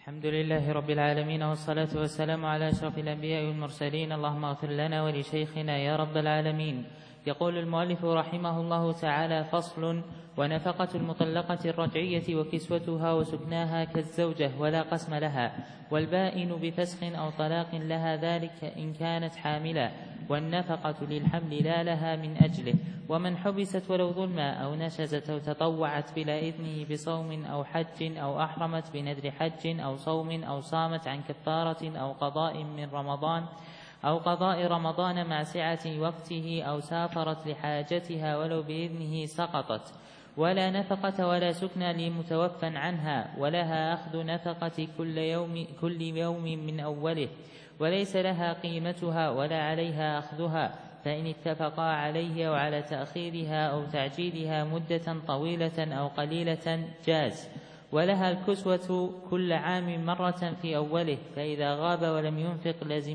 الحمد لله رب العالمين، والصلاة والسلام على أشرف الأنبياء والمرسلين. اللهم اغفر لنا ولشيخنا يا رب العالمين. يقول المؤلف رحمه الله تعالى: فصل: ونفقة المطلقة الرجعية وكسوتها وسكناها كالزوجة ولا قسم لها، والبائن بفسخ أو طلاق لها ذلك إن كانت حاملا، والنفقة للحمل لا لها من أجله. ومن حبست ولو ظلما أو نشزت أو تطوعت بلا إذنه بصوم أو حج أو أحرمت بنذر حج أو صوم أو صامت عن كفارة أو قضاء من رمضان أو قضاء رمضان مع سعة وقته أو سافرت لحاجتها ولو بإذنه سقطت، ولا نفقة ولا سكن لمتوفى عنها، ولها أخذ نفقة كل يوم من أوله، وليس لها قيمتها ولا عليها أخذها، فإن اتفقا عليه أو على تأخيرها أو تعجيلها مدة طويلة أو قليلة جاز. ولها الكسوة كل عام مرة في أوله، فإذا غاب ولم ينفق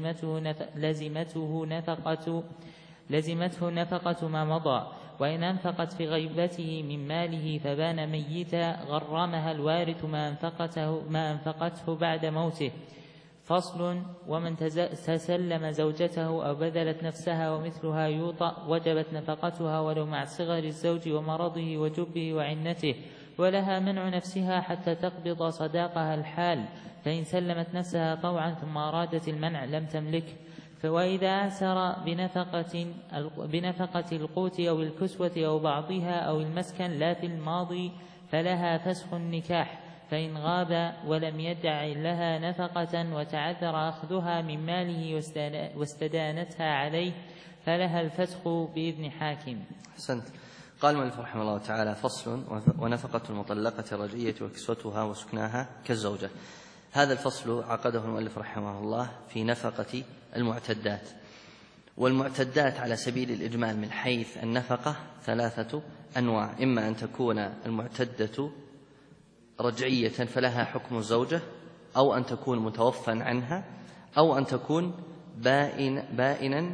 لزمته نفقة ما مضى، وإن أنفقت في غيبته من ماله فبان ميتا غرمها الوارث ما أنفقته بعد موته. فصل: ومن تسلم زوجته أو بذلت نفسها ومثلها يوطأ وجبت نفقتها ولو مع صغر الزوج ومرضه وجبه وعنته، ولها منع نفسها حتى تقبض صداقها الحال، فإن سلمت نفسها طوعا ثم أرادت المنع لم تملكه. وإذا أعسر بنفقة القوت أو الكسوة أو بعضها أو المسكن لا في الماضي فلها فسخ النكاح، فإن غاب ولم يدع لها نفقة وتعذر أخذها من ماله واستدانتها عليه فلها الفسخ بإذن حاكم. أحسنت. قال المؤلف رحمه الله تعالى: فصل: ونفقة المطلقة الرجعية وكسوتها وسكناها كالزوجة. هذا الفصل عقده المؤلف رحمه الله في نفقة المعتدات. والمعتدات على سبيل الإجمال من حيث النفقة ثلاثة أنواع: إما أن تكون المعتدة رجعية فلها حكم الزوجة، أو أن تكون متوفى عنها، أو أن تكون بائنا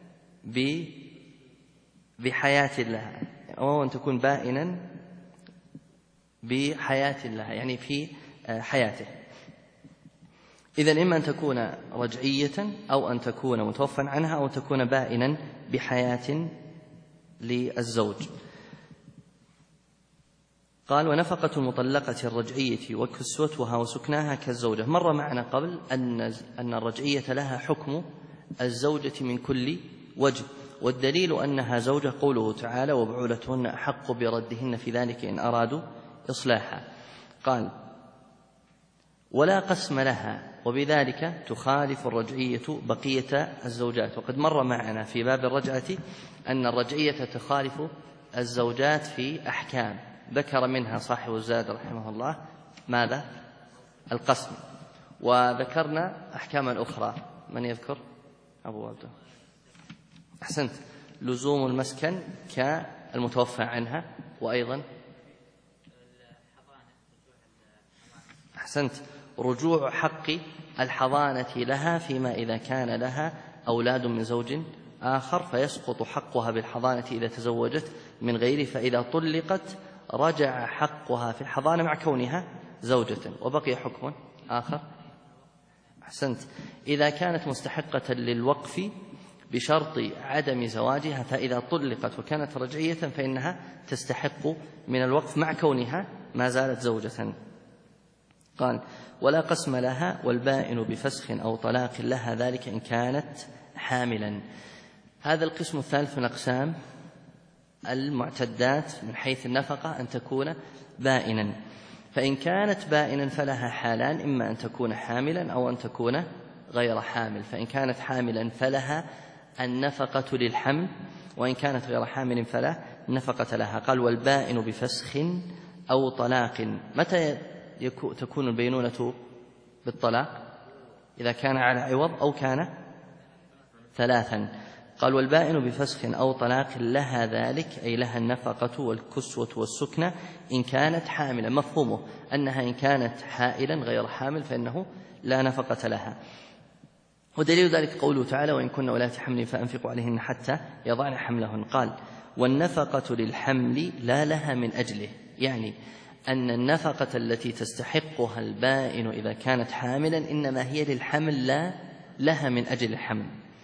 بحياة لها، أو أن تكون بائنا بحياة لها يعني في حياته. إذن إما أن تكون رجعية أو أن تكون متوفى عنها أو تكون بائنا بحياة للزوج. قال: ونفقة المطلقة الرجعية وكسوتها وسكناها كالزوجة. مر معنا قبل أن الرجعية لها حكم الزوجة من كل وجه، والدليل أنها زوجة قوله تعالى: وبعولتهن أحق بردهن في ذلك إن أرادوا إصلاحا. قال: ولا قسم لها، وبذلك تخالف الرجعية بقية الزوجات. وقد مر معنا في باب الرجعة أن الرجعية تخالف الزوجات في أحكام، ذكر منها صاحب الزاد رحمه الله ماذا؟ القسم. وذكرنا أحكاما أخرى. من يذكر؟ أبو عبد. أحسنت. لزوم المسكن كالمتوفى عنها، وأيضا أحسنت رجوع حق الحضانة لها فيما إذا كان لها أولاد من زوج آخر، فيسقط حقها بالحضانة إذا تزوجت من غيره، فإذا طلقت رجع حقها في الحضانة مع كونها زوجة. وبقي حكم آخر. أحسنت. إذا كانت مستحقة للوقف بشرط عدم زواجها، فإذا طلقت وكانت رجعية فإنها تستحق من الوقف مع كونها ما زالت زوجة. قال: ولا قسم لها، والبائن بفسخ أو طلاق لها ذلك إن كانت حاملا. هذا القسم الثالث من أقسام المعتدات من حيث النفقة أن تكون بائنا. فإن كانت بائنا فلها حالان: إما أن تكون حاملا أو أن تكون غير حامل. فإن كانت حاملا فلها النفقة للحمل، وإن كانت غير حامل فلا نفقة لها. قال: والبائن بفسخ أو طلاق. متى تكون البينونة بالطلاق؟ إذا كان على عوض أو كان ثلاثا. قال: والبائن بفسخ أو طلاق لها ذلك، أي لها النفقة والكسوة والسكنة إن كانت حاملا. مفهومه أنها إن كانت حائلا غير حامل فإنه لا نفقة لها. ودليل ذلك قوله تعالى: وإن كن أولات حمل فأنفقوا عليهن حتى يضعن حملهن. قال: والنفقة للحمل لا لها من أجله، يعني أن النفقة التي تستحقها البائن إذا كانت حاملا إنما هي للحمل لا لها من أجل الحمل.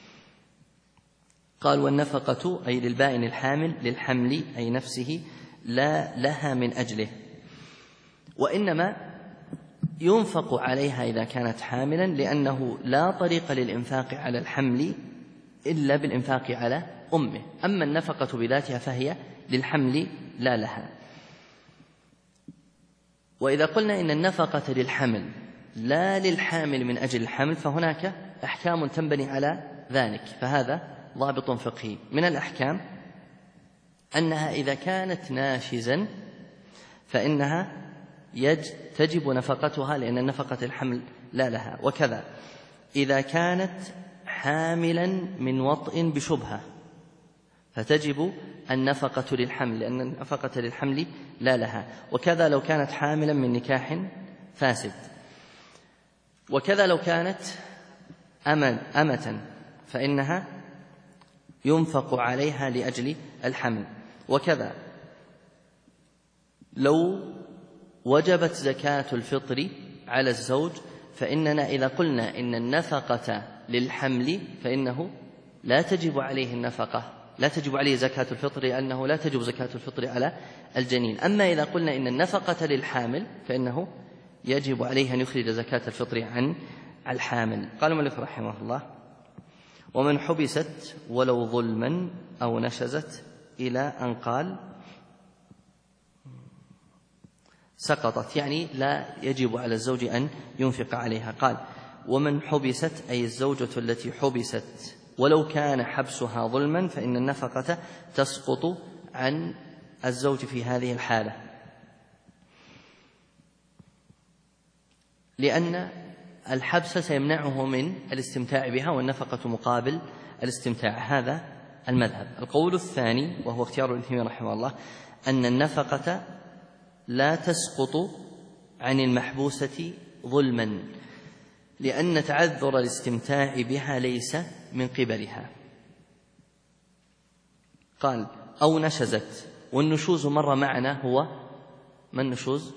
قال والنفقة أي للبائن الحامل للحمل أي نفسه لا لها من أجله، وإنما ينفق عليها إذا كانت حاملا، لأنه لا طريق للإنفاق على الحمل إلا بالإنفاق على أمه. أما النفقة بذاتها فهي للحمل لا لها. وإذا قلنا إن النفقة للحمل لا للحامل من أجل الحمل فهناك أحكام تنبني على ذلك، فهذا ضابط فقهي. من الأحكام أنها إذا كانت ناشزا فإنها تجب نفقتها، لأن نفقة الحمل لا لها. وكذا إذا كانت حاملا من وطء بشبهة فتجب النفقة للحمل، لأن النفقة للحمل لا لها. وكذا لو كانت حاملا من نكاح فاسد. وكذا لو كانت أمة فإنها ينفق عليها لأجل الحمل. وكذا لو وجبت زكاة الفطر على الزوج فإننا إذا قلنا إن النفقة للحمل فإنه لا تجب عليه النفقة، لا تجب عليه زكاة الفطر، لأنه لا تجب زكاة الفطر على الجنين. أما إذا قلنا إن النفقة للحامل فإنه يجب عليه أن يخرج زكاة الفطر عن الحامل. قال المؤلف رحمه الله: ومن حبست ولو ظلما أو نشزت، إلى أن قال سقطت، يعني لا يجب على الزوج أن ينفق عليها. قال ومن حبست أي الزوجة التي حبست ولو كان حبسها ظلما فإن النفقة تسقط عن الزوج في هذه الحالة، لأن الحبس سيمنعه من الاستمتاع بها، والنفقة مقابل الاستمتاع. هذا المذهب. القول الثاني وهو اختيار ابن تيمية رحمه الله أن النفقة لا تسقط عن المحبوسة ظلما، لأن تعذر الاستمتاع بها ليس من قبلها. قال أو نشزت، والنشوز مر معنا هو ما النشوز؟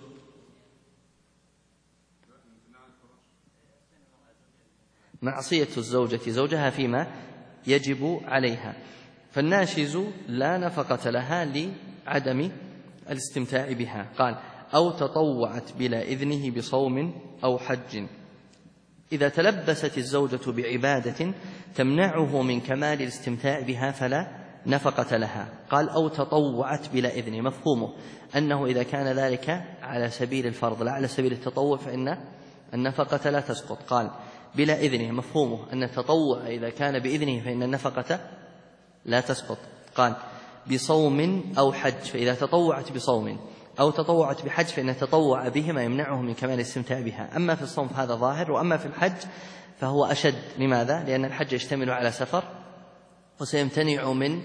معصية الزوجة زوجها فيما يجب عليها، فالناشز لا نفقة لها لعدم الاستمتاع بها. قال أو تطوعت بلا إذنه بصوم أو حج، إذا تلبست الزوجة بعبادة تمنعه من كمال الاستمتاع بها فلا نفقة لها. قال أو تطوعت بلا إذنه، مفهومه أنه إذا كان ذلك على سبيل الفرض لا على سبيل التطوع فإن النفقة لا تسقط. قال بلا إذنه، مفهومه أن التطوع إذا كان بإذنه فإن النفقة لا تسقط. قال بصوم أو حج، فإذا تطوعت بصوم أو تطوعت بحج فإن التطوع بهما يمنعه من كمال الاستمتاع بها. أما في الصوم فهذا ظاهر، وأما في الحج فهو أشد. لماذا؟ لأن الحج يشتمل على سفر وسيمتنع من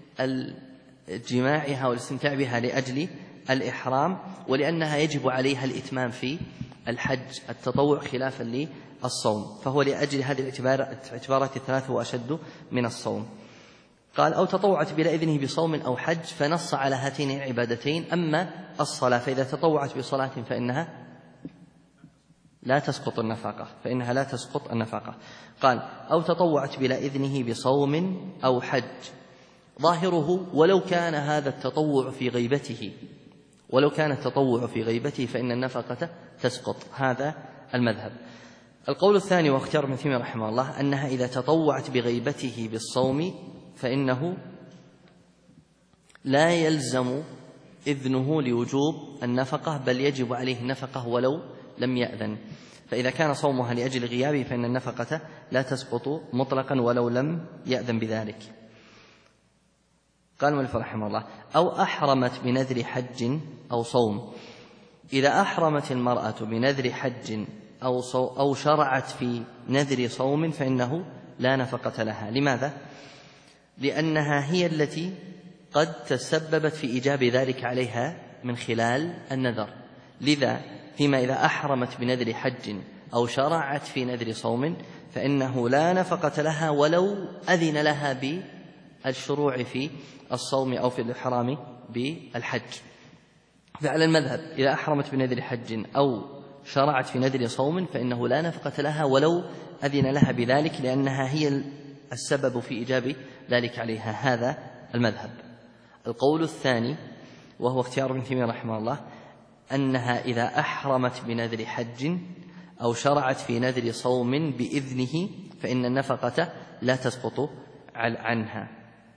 جماعها والاستمتاع بها لأجل الإحرام، ولأنها يجب عليها الإتمام في الحج التطوع خلافا للصوم، فهو لأجل هذه الاعتبارات الثلاث هو أشد من الصوم. قال أو تطوعت بلا إذنه بصوم أو حج، فنص على هاتين العبادتين. أما الصلاة فإذا تطوعت بصلاة فإنها لا تسقط النفقة، قال أو تطوعت بلا إذنه بصوم أو حج، ظاهره ولو كان هذا التطوع في غيبته فإن النفقة تسقط. هذا المذهب. القول الثاني واختيار ابن تيمية رحمه الله أنها إذا تطوعت بغيبته بالصوم فإنه لا يلزم إذنه لوجوب النفقة، بل يجب عليه النفقة ولو لم يأذن. فإذا كان صومها لأجل غيابه فإن النفقة لا تسقط مطلقا ولو لم يأذن بذلك. قال المؤلف رحمه الله أو أحرمت بنذر حج أو صوم، إذا أحرمت المرأة بنذر حج أو شرعت في نذر صوم فإنه لا نفقة لها. لماذا؟ لأنها هي التي قد تسببت في إيجاب ذلك عليها من خلال النذر. لذا فيما إذا أحرمت بنذر حج أو شرعت في نذر صوم فإنه لا نفقة لها ولو أذن لها بالشروع في الصوم أو في الإحرام بالحج. فعلى المذهب إذا أحرمت بنذر حج أو شرعت في نذر صوم فإنه لا نفقة لها ولو أذن لها بذلك، لأنها هي السبب في إيجاب ذلك عليها. هذا المذهب. القول الثاني وهو اختيار ابن تيمية رحمه الله أنها إذا أحرمت بنذر حج أو شرعت في نذر صوم بإذنه فإن النفقة لا تسقط عنها.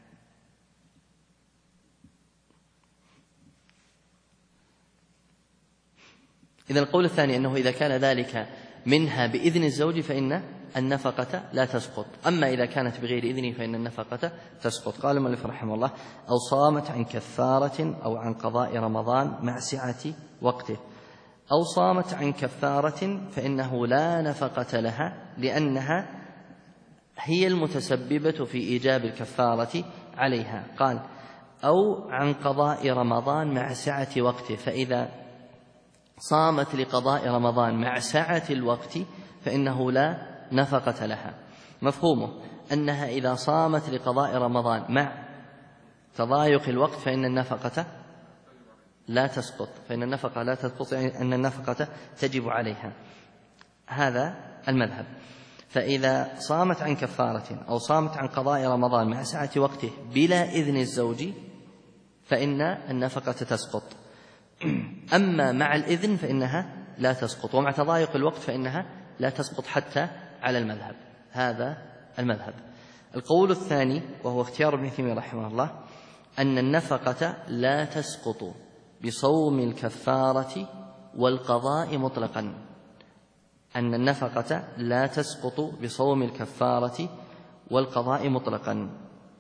إذن القول الثاني أنه إذا كان ذلك منها بإذن الزوج فإن النفقة لا تسقط، أما إذا كانت بغير إذنه فإن النفقة تسقط. قال المؤلف رحمه الله: أو صامت عن كفارة أو عن قضاء رمضان مع سعة وقته. أو صامت عن كفارة فإنه لا نفقة لها لأنها هي المتسببة في إيجاب الكفارة عليها. قال: أو عن قضاء رمضان مع سعة وقته، فإذا صامت لقضاء رمضان مع سعة الوقت فإنه لا نفقة لها. مفهومه أنها إذا صامت لقضاء رمضان مع تضايق الوقت فإن النفقة لا تسقط، فإن النفقة لا تسقط، يعني أن النفقة تجب عليها. هذا المذهب. فإذا صامت عن كفارة أو صامت عن قضاء رمضان مع سعة وقته بلا إذن الزوج فإن النفقة تسقط، أما مع الإذن فإنها لا تسقط، ومع تضايق الوقت فإنها لا تسقط حتى على المذهب. هذا المذهب. القول الثاني وهو اختيار ابن تيمية رحمه الله أن النفقة لا تسقط بصوم الكفارة والقضاء مطلقا، أن النفقة لا تسقط بصوم الكفارة والقضاء مطلقا.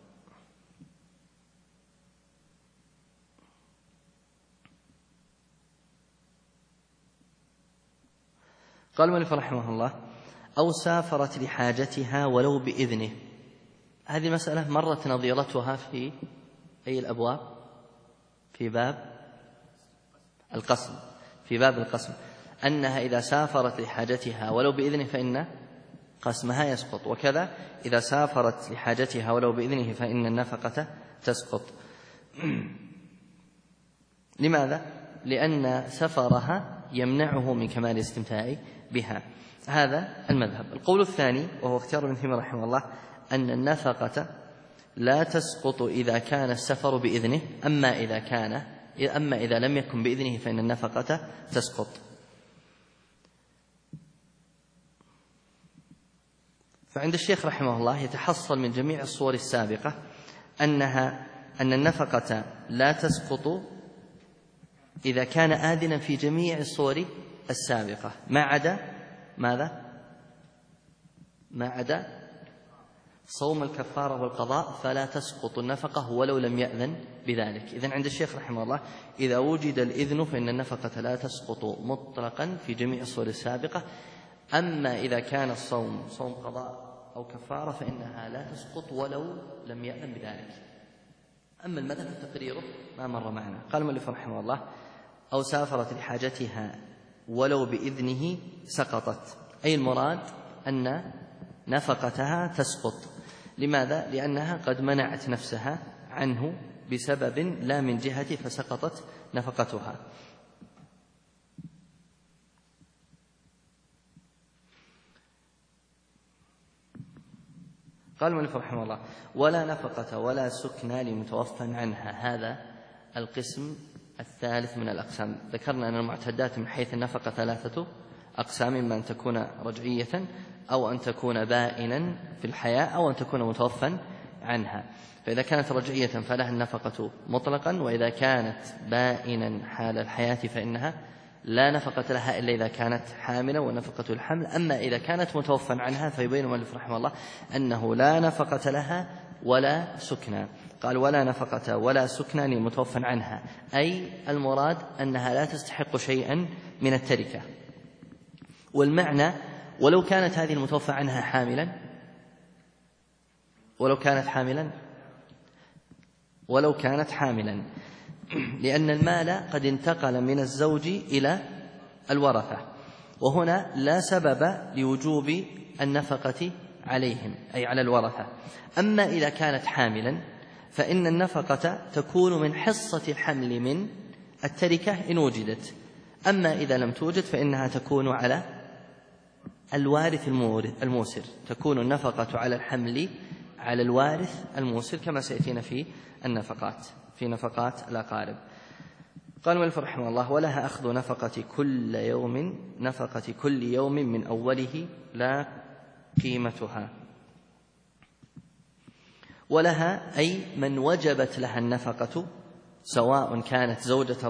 قال المؤلف رحمه الله: أو سافرت لحاجتها ولو بإذنه. هذه مسألة مرت نظيرتها في أي الأبواب؟ في باب القسم. في باب القسم أنها إذا سافرت لحاجتها ولو بإذنه فإن قسمها يسقط، وكذا إذا سافرت لحاجتها ولو بإذنه فإن النفقة تسقط. لماذا؟ لأن سفرها يمنعه من كمال الاستمتاع بها. هذا المذهب. القول الثاني وهو اختيار ابن تيمية رحمه الله أن النفقة لا تسقط إذا كان السفر بإذنه، أما إذا لم يكن بإذنه فإن النفقة تسقط. فعند الشيخ رحمه الله يتحصل من جميع الصور السابقة أن النفقة لا تسقط إذا كان آذنا في جميع الصور السابقة ما عدا ماذا؟ ما عدا صوم الكفارة والقضاء، فلا تسقط النفقة ولو لم يأذن بذلك. إذن عند الشيخ رحمه الله إذا وجد الإذن فإن النفقة لا تسقط مطلقا في جميع الصور السابقة، أما إذا كان الصوم صوم قضاء أو كفارة فإنها لا تسقط ولو لم يأذن بذلك. أما المذهب تقريره ما مر معنا. قال المؤلف رحمه الله: أو سافرت لحاجتها ولو بإذنه سقطت، أي المراد أن نفقتها تسقط. لماذا؟ لأنها قد منعت نفسها عنه بسبب لا من جهة فسقطت نفقتها. قال المؤلف رحمه الله: ولا نفقة ولا سكنى لمتوفى عنها. هذا القسم الثالث من الأقسام. ذكرنا أن المعتدات من حيث النفقة ثلاثة أقسام: إما أن تكون رجعية أو أن تكون بائنا في الحياة أو أن تكون متوفى عنها. فإذا كانت رجعية فلها النفقة مطلقا، وإذا كانت بائنا حال الحياة فإنها لا نفقة لها إلا إذا كانت حاملة ونفقة الحمل. أما إذا كانت متوفى عنها فيبين المؤلف رحمه الله أنه لا نفقة لها ولا سكنى. قال: ولا نفقة ولا سكنى لمتوفى عنها، أي المراد أنها لا تستحق شيئا من التركة. والمعنى ولو كانت هذه المتوفى عنها حاملا، ولو كانت حاملا لأن المال قد انتقل من الزوج إلى الورثة، وهنا لا سبب لوجوب النفقة عليهم أي على الورثة. أما إذا كانت حاملا فإن النفقة تكون من حصة الحمل من التركة إن وجدت. أما إذا لم توجد فإنها تكون على الوارث الموسر، تكون النفقة على الحمل على الوارث الموسر كما سيأتينا في النفقات، في نفقات الأقارب. قال المؤلف رحمه الله: ولها أخذ نفقة كل يوم من أوله لا قيمتها. ولها أي من وجبت لها النفقة، سواء كانت زوجة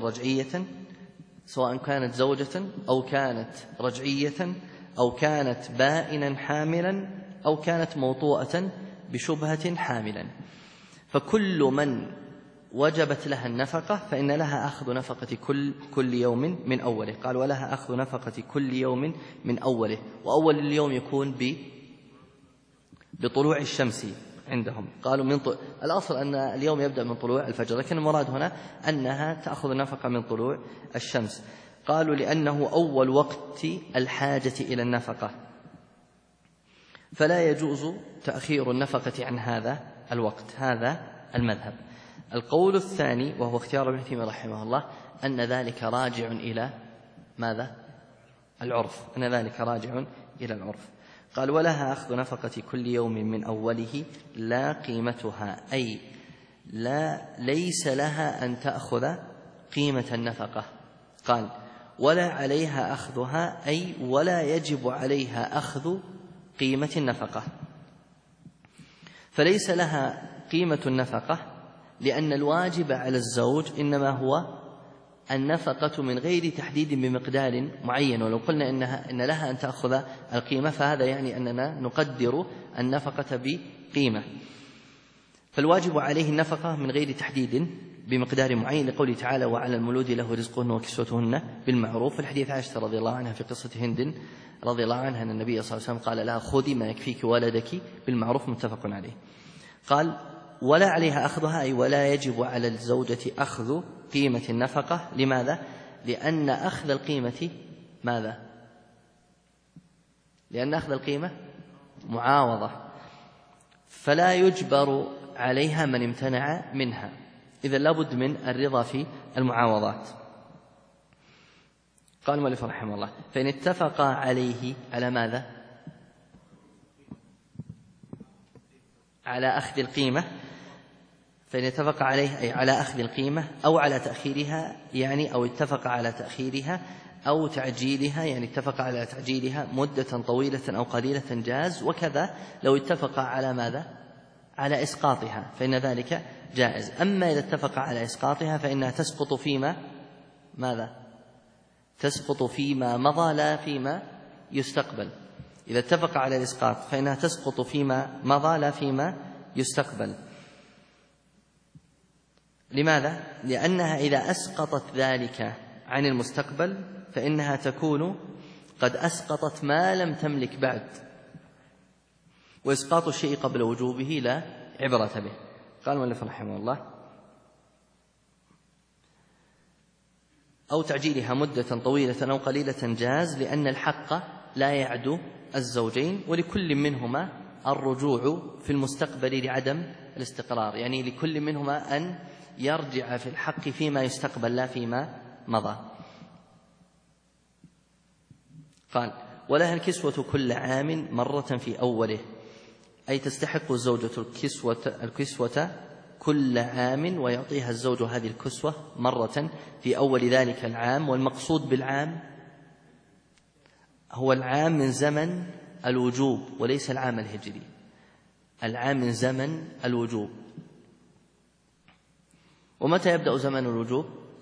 أو كانت رجعية أو كانت بائنا حاملا أو كانت موطوءة بشبهة حاملا، فكل من وجبت لها النفقة فإن لها أخذ نفقة كل يوم من أوله. قال: ولها أخذ نفقة كل يوم من أوله، وأول اليوم يكون بطلوع الشمس عندهم. قالوا الأصل أن اليوم يبدأ من طلوع الفجر، لكن المراد هنا أنها تأخذ نفقة من طلوع الشمس. قالوا لأنه أول وقت الحاجة إلى النفقة، فلا يجوز تأخير النفقة عن هذا الوقت. هذا المذهب. القول الثاني وهو اختيار ابن تيمية رحمه الله أن ذلك راجع إلى ماذا؟ العرف، أن ذلك راجع إلى العرف. قال: ولها أخذ نفقة كل يوم من أوله لا قيمتها، أي ليس لها أن تأخذ قيمة النفقة. قال: ولا عليها أخذها، أي ولا يجب عليها أخذ قيمة النفقة، فليس لها قيمة النفقة، لأن الواجب على الزوج إنما هو النفقة من غير تحديد بمقدار معين. ولو قلنا إن لها أن تأخذ القيمة فهذا يعني أننا نقدر النفقة بقيمة، فالواجب عليه النفقة من غير تحديد بمقدار معين، لقوله تعالى: وعلى المولود له رزقهن وكسوتهن بالمعروف. الحديث عائشة رضي الله عنها في قصة هند رضي الله عنها أن النبي صلى الله عليه وسلم قال لها: خذي ما يكفيك ولدك بالمعروف، متفق عليه. قال: ولا عليها أخذها، أي ولا يجب على الزوجة أخذ قيمة النفقة. لماذا؟ لأن أخذ القيمة ماذا؟ لأن أخذ القيمة معاوضة، فلا يجبر عليها من امتنع منها، إذا لابد من الرضا في المعاوضات. قال المؤلف رحمه الله: فإن اتفقا عليه على ماذا؟ على أخذ القيمة. فإن اتفق عليه أي على أخذ القيمة أو على تأخيرها، يعني أو اتفق على تأخيرها أو تعجيلها، يعني اتفق على تعجيلها مدة طويلة أو قليلة جاز. وكذا لو اتفق على ماذا؟ على إسقاطها، فإن ذلك جائز. أما إذا اتفق على إسقاطها فإنها تسقط فيما ماذا؟ تسقط فيما مضى لا فيما يستقبل. إذا اتفق على الإسقاط فإنها تسقط فيما مضى لا فيما يستقبل. لماذا؟ لأنها إذا أسقطت ذلك عن المستقبل فإنها تكون قد أسقطت ما لم تملك بعد، وإسقاط الشيء قبل وجوبه لا عبرة به. قال المؤلف رحمه الله: أو تعجيلها مدة طويلة أو قليلة جاز، لأن الحق لا يعدو الزوجين، ولكل منهما الرجوع في المستقبل لعدم الاستقرار، يعني لكل منهما أن يرجع في الحق فيما يستقبل لا فيما مضى. قال: ولها الكسوة كل عام مرة في أوله، أي تستحق الزوجة الكسوة كل عام، ويعطيها الزوج هذه الكسوة مرة في أول ذلك العام. والمقصود بالعام هو العام من زمن الوجوب وليس العام الهجري، العام من زمن الوجوب. ومتى يبدأ زمن الوجوب؟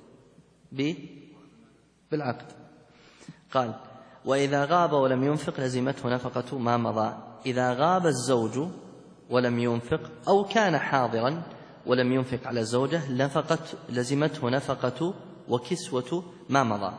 بالعقد. قال: وإذا غاب ولم ينفق لزمته نفقة ما مضى. إذا غاب الزوج ولم ينفق أو كان حاضرا ولم ينفق على الزوجة لزمته نفقة وكسوة ما مضى.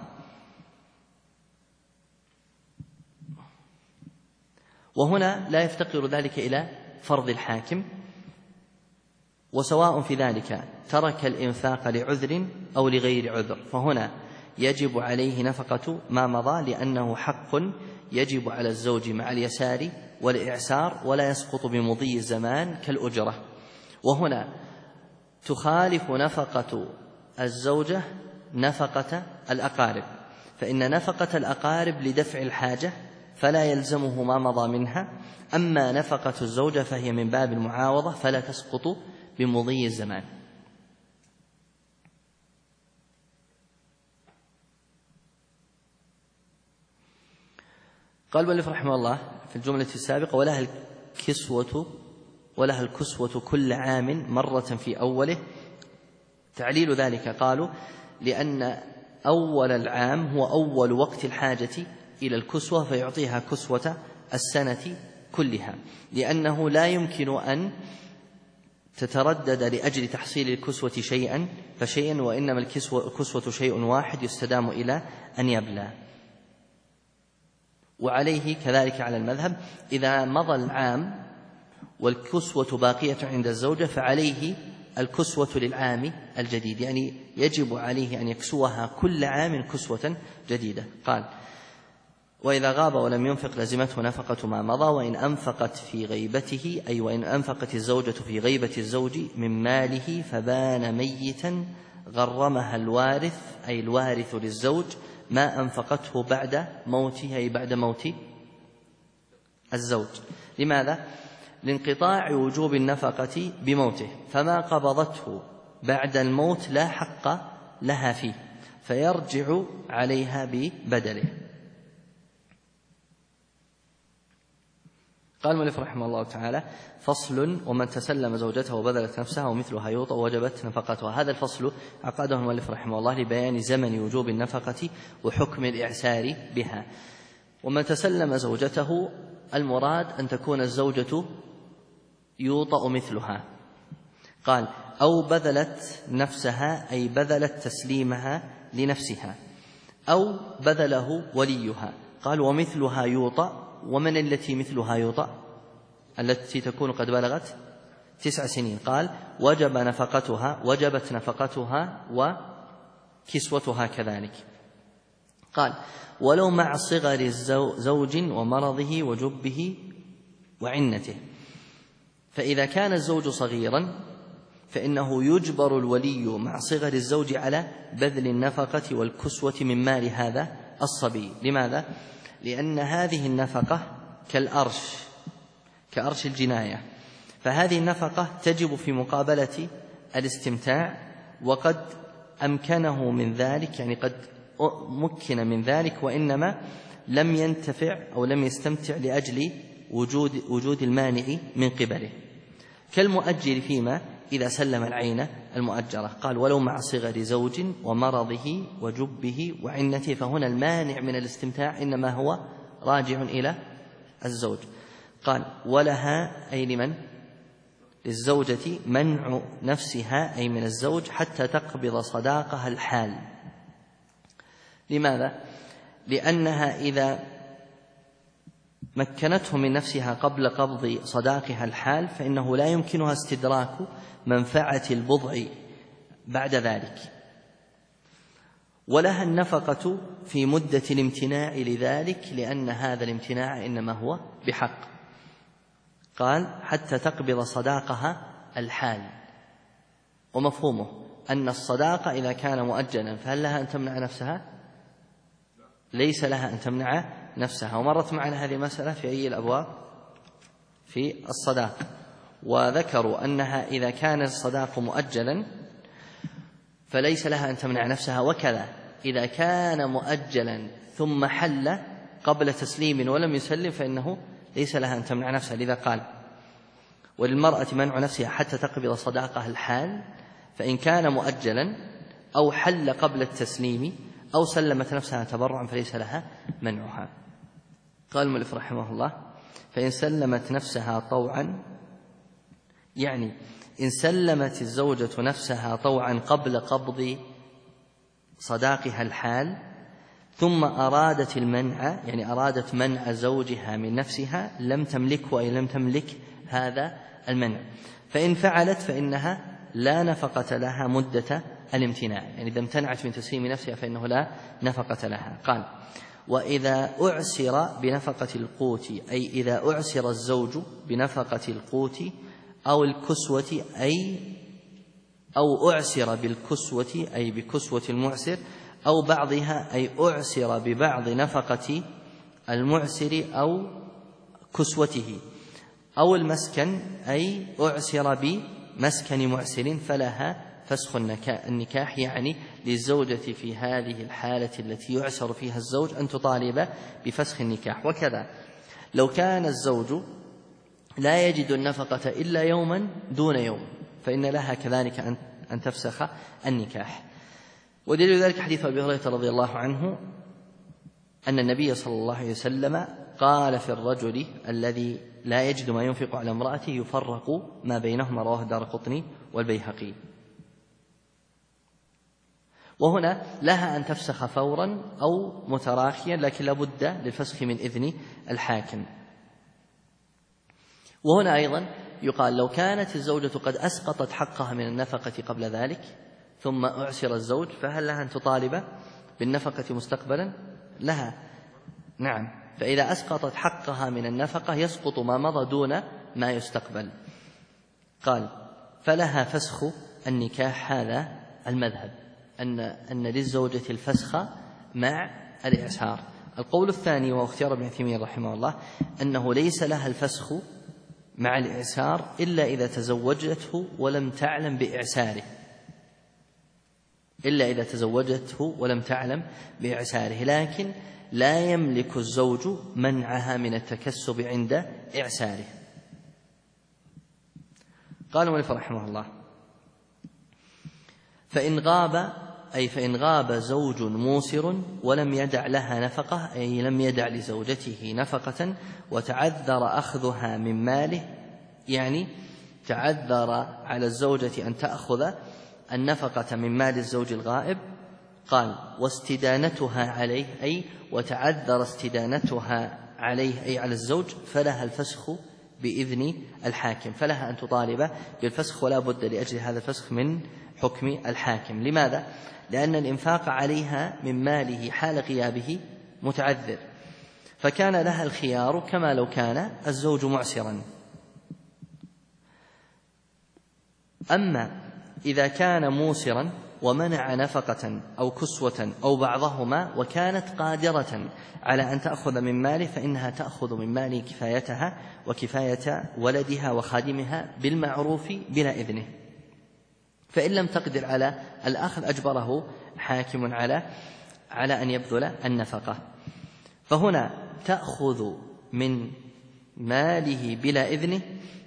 وهنا لا يفتقر ذلك إلى فرض الحاكم، وسواء في ذلك ترك الإنفاق لعذر أو لغير عذر، فهنا يجب عليه نفقة ما مضى، لأنه حق يجب على الزوج مع اليسار والإعسار، ولا يسقط بمضي الزمان كالأجرة. وهنا تخالف نفقة الزوجة نفقة الأقارب، فإن نفقة الأقارب لدفع الحاجة فلا يلزمه ما مضى منها، أما نفقة الزوجة فهي من باب المعاوضة فلا تسقط بمضي الزمان. قال المؤلف رحمه الله في الجملة السابقة: ولها الكسوة كل عام مرة في أوله. تعليل ذلك قالوا: لأن أول العام هو أول وقت الحاجة إلى الكسوة فيعطيها كسوة السنة كلها، لأنه لا يمكن أن تتردد لأجل تحصيل الكسوة شيئا فشيئا، وإنما الكسوة شيء واحد يستدام إلى أن يبلى. وعليه كذلك على المذهب إذا مضى العام والكسوة باقية عند الزوجة فعليه الكسوة للعام الجديد، يعني يجب عليه أن يكسوها كل عام كسوة جديدة. قال: وإذا غاب ولم ينفق لزمته نفقة ما مضى، وإن أنفقت في غيبته، أي وإن أنفقت الزوجة في غيبة الزوج من ماله فبان ميتا غرمها الوارث، أي الوارث للزوج، ما أنفقته بعد موته، أي بعد موت الزوج. لماذا؟ لانقطاع وجوب النفقة بموته، فما قبضته بعد الموت لا حق لها فيه فيرجع عليها ببدله. قال المؤلف رحمه الله تعالى: فصل: ومن تسلم زوجته وبذلت نفسها ومثلها يوطأ وجبت نفقتها. هذا الفصل عقده المؤلف رحمه الله لبيان زمن وجوب النفقة وحكم الإعسار بها. ومن تسلم زوجته المراد أن تكون الزوجة يوطأ مثلها. قال: أو بذلت نفسها، أي بذلت تسليمها لنفسها، أو بذله وليها. قال: ومثلها يوطأ. ومن التي مثلها يوطأ؟ التي تكون قد بلغت 9 سنين. قال: وجبت نفقتها وكسوتها كذلك. قال: ولو مع صغر زوج ومرضه وجبه وعنته. فإذا كان الزوج صغيرا فإنه يجبر الولي مع صغر الزوج على بذل النفقة والكسوة من مال هذا الصبي. لماذا؟ لأن هذه النفقة كأرش الجناية، فهذه النفقة تجب في مقابلة الاستمتاع، وقد أمكنه من ذلك، يعني قد مكن من ذلك، وإنما لم ينتفع أو لم يستمتع لأجل وجود المانع من قبله، كالمؤجر فيما إذا سلم العين المؤجرة. قال: ولو مع صغر زوج ومرضه وجبه وعنته، فهنا المانع من الاستمتاع إنما هو راجع إلى الزوج. قال: ولها، أي لمن؟ للزوجة، منع نفسها، أي من الزوج، حتى تقبض صداقها الحال. لماذا؟ لأنها إذا مكنته من نفسها قبل قبض صداقها الحال فإنه لا يمكنها استدراك منفعة البضع بعد ذلك. ولها النفقة في مدة الامتناع لذلك، لأن هذا الامتناع إنما هو بحق. قال: حتى تقبض صداقها الحال. ومفهومه أن الصداقة إذا كان مؤجلا فهل لها أن تمنع نفسها؟ ليس لها أن تمنع نفسها. ومرت معنا هذه المسألة في أي الأبواب؟ في الصداق، وذكروا أنها إذا كان الصداق مؤجلا فليس لها أن تمنع نفسها، وكذا إذا كان مؤجلا ثم حل قبل تسليم ولم يسلم فإنه ليس لها أن تمنع نفسها. لذا قال: وللمرأة منع نفسها حتى تقبض صداقها الحال، فإن كان مؤجلا أو حل قبل التسليم أو سلمت نفسها تبرعا فليس لها منعها. قال المؤلف رحمه الله: فإن سلمت نفسها طوعا، يعني إن سلمت الزوجة نفسها طوعا قبل قبض صداقها الحال ثم أرادت المنع، يعني أرادت منع زوجها من نفسها، لم تملكه، أي لم تملك هذا المنع. فإن فعلت فإنها لا نفقة لها مدة الامتناع، يعني إذا امتنعت من تسليم نفسها فإنه لا نفقة لها. قال: وإذا أعسر بنفقة القوت، أي إذا أعسر الزوج بنفقة القوت أو الكسوة، أي أو أعسر بالكسوة أي بكسوة المعسر، أو بعضها أي أعسر ببعض نفقة المعسر أو كسوته، أو المسكن أي أعسر بمسكن معسر، فلها فسخ النكاح، يعني للزوجة في هذه الحالة التي يعسر فيها الزوج أن تطالب بفسخ النكاح. وكذا لو كان الزوج لا يجد النفقة إلا يوما دون يوم فإن لها كذلك أن تفسخ النكاح. ودليل ذلك حديث أبي هريرة رضي الله عنه أن النبي صلى الله عليه وسلم قال في الرجل الذي لا يجد ما ينفق على امرأته يفرق ما بينهما، رواه الدارقطني والبيهقي. وهنا لها أن تفسخ فورا أو متراخيا، لكن لابد للفسخ من إذن الحاكم. وهنا أيضا يقال لو كانت الزوجة قد أسقطت حقها من النفقة قبل ذلك ثم أعسر الزوج، فهل لها أن تطالب بالنفقة مستقبلا؟ لها، نعم. فإذا أسقطت حقها من النفقة يسقط ما مضى دون ما يستقبل. قال فلها فسخ النكاح. هذا المذهب أن للزوجة الفسخ مع الإعسار. القول الثاني واختيار ابن عثيمين رحمه الله أنه ليس لها الفسخ مع الإعسار إلا إذا تزوجته ولم تعلم بإعساره، لكن لا يملك الزوج منعها من التكسب عند إعساره. قال المؤلف رحمه الله فإن غاب زوج موسر ولم يدع لها نفقة، أي لم يدع لزوجته نفقة، وتعذر أخذها من ماله، يعني تعذر على الزوجة أن تأخذ النفقة من مال الزوج الغائب. قال واستدانتها عليه، أي وتعذر استدانتها عليه أي على الزوج، فلها الفسخ بإذن الحاكم، فلها أن تطالب بالفسخ، ولا بد لأجل هذا الفسخ من حكم الحاكم. لماذا؟ لأن الإنفاق عليها من ماله حال غيابه متعذر، فكان لها الخيار كما لو كان الزوج معسرا. أما إذا كان موسرا ومنع نفقة أو كسوة أو بعضهما وكانت قادرة على أن تأخذ من ماله، فإنها تأخذ من ماله كفايتها وكفاية ولدها وخادمها بالمعروف بلا إذنه. فإن لم تقدر على الأخذ أجبره حاكم على أن يبذل النفقة. فهنا تأخذ من ماله بلا إذنه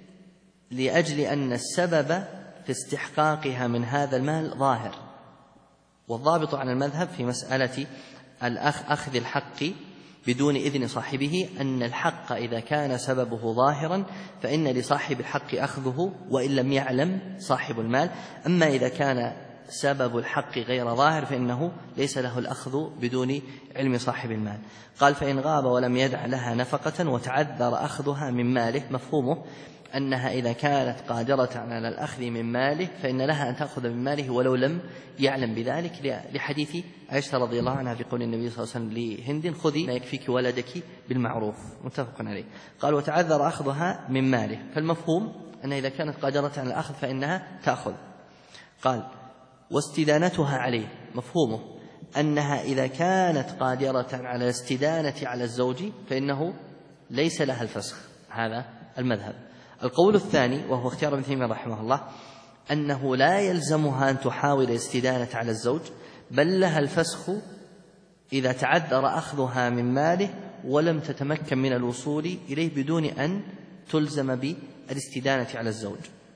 لأجل أن السبب في استحقاقها من هذا المال ظاهر. والضابط عن المذهب في مسألة أخذ الحق بدون إذن صاحبه أن الحق إذا كان سببه ظاهرا فإن لصاحب الحق أخذه وإن لم يعلم صاحب المال. أما إذا كان سبب الحق غير ظاهر فإنه ليس له الأخذ بدون علم صاحب المال. قال فإن غاب ولم يدع لها نفقة وتعذر أخذها من ماله، مفهومه أنها إذا كانت قادرة على الأخذ من ماله فإن لها أن تأخذ من ماله ولو لم يعلم بذلك، لحديث عائشة رضي الله عنها في قول النبي صلى الله عليه وسلم لهند خذي ما يكفيك ولدك بالمعروف، متفق عليه. قال وتعذر أخذها من ماله، فالمفهوم أنها إذا كانت قادرة على الأخذ فإنها تأخذ. قال واستدانتها عليه، مفهومه أنها إذا كانت قادرة على الاستدانة على الزوج فإنه ليس لها الفسخ. هذا المذهب. القول الثاني وهو اختيار ابن تيمية رحمه الله أنه لا يلزمها أن تحاول الاستدانة على الزوج، بل لها الفسخ إذا تعذر أخذها من ماله ولم تتمكن من الوصول إليه بدون أن تلزم بالاستدانة على الزوج.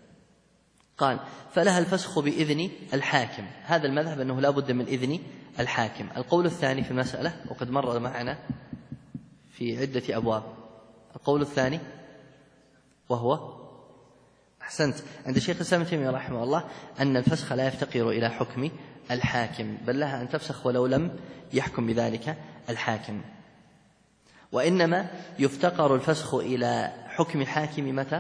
قال فلها الفسخ بإذن الحاكم. هذا المذهب أنه لا بد من إذن الحاكم. القول الثاني في المسألة وقد مر معنا في عدة أبواب. القول الثاني وهو أحسنت عند الشيخ الإسلام ابن تيمية رحمه الله أن الفسخ لا يفتقر إلى حكم الحاكم، بل لها أن تفسخ ولو لم يحكم بذلك الحاكم، وإنما يفتقر الفسخ إلى حكم الحاكم متى؟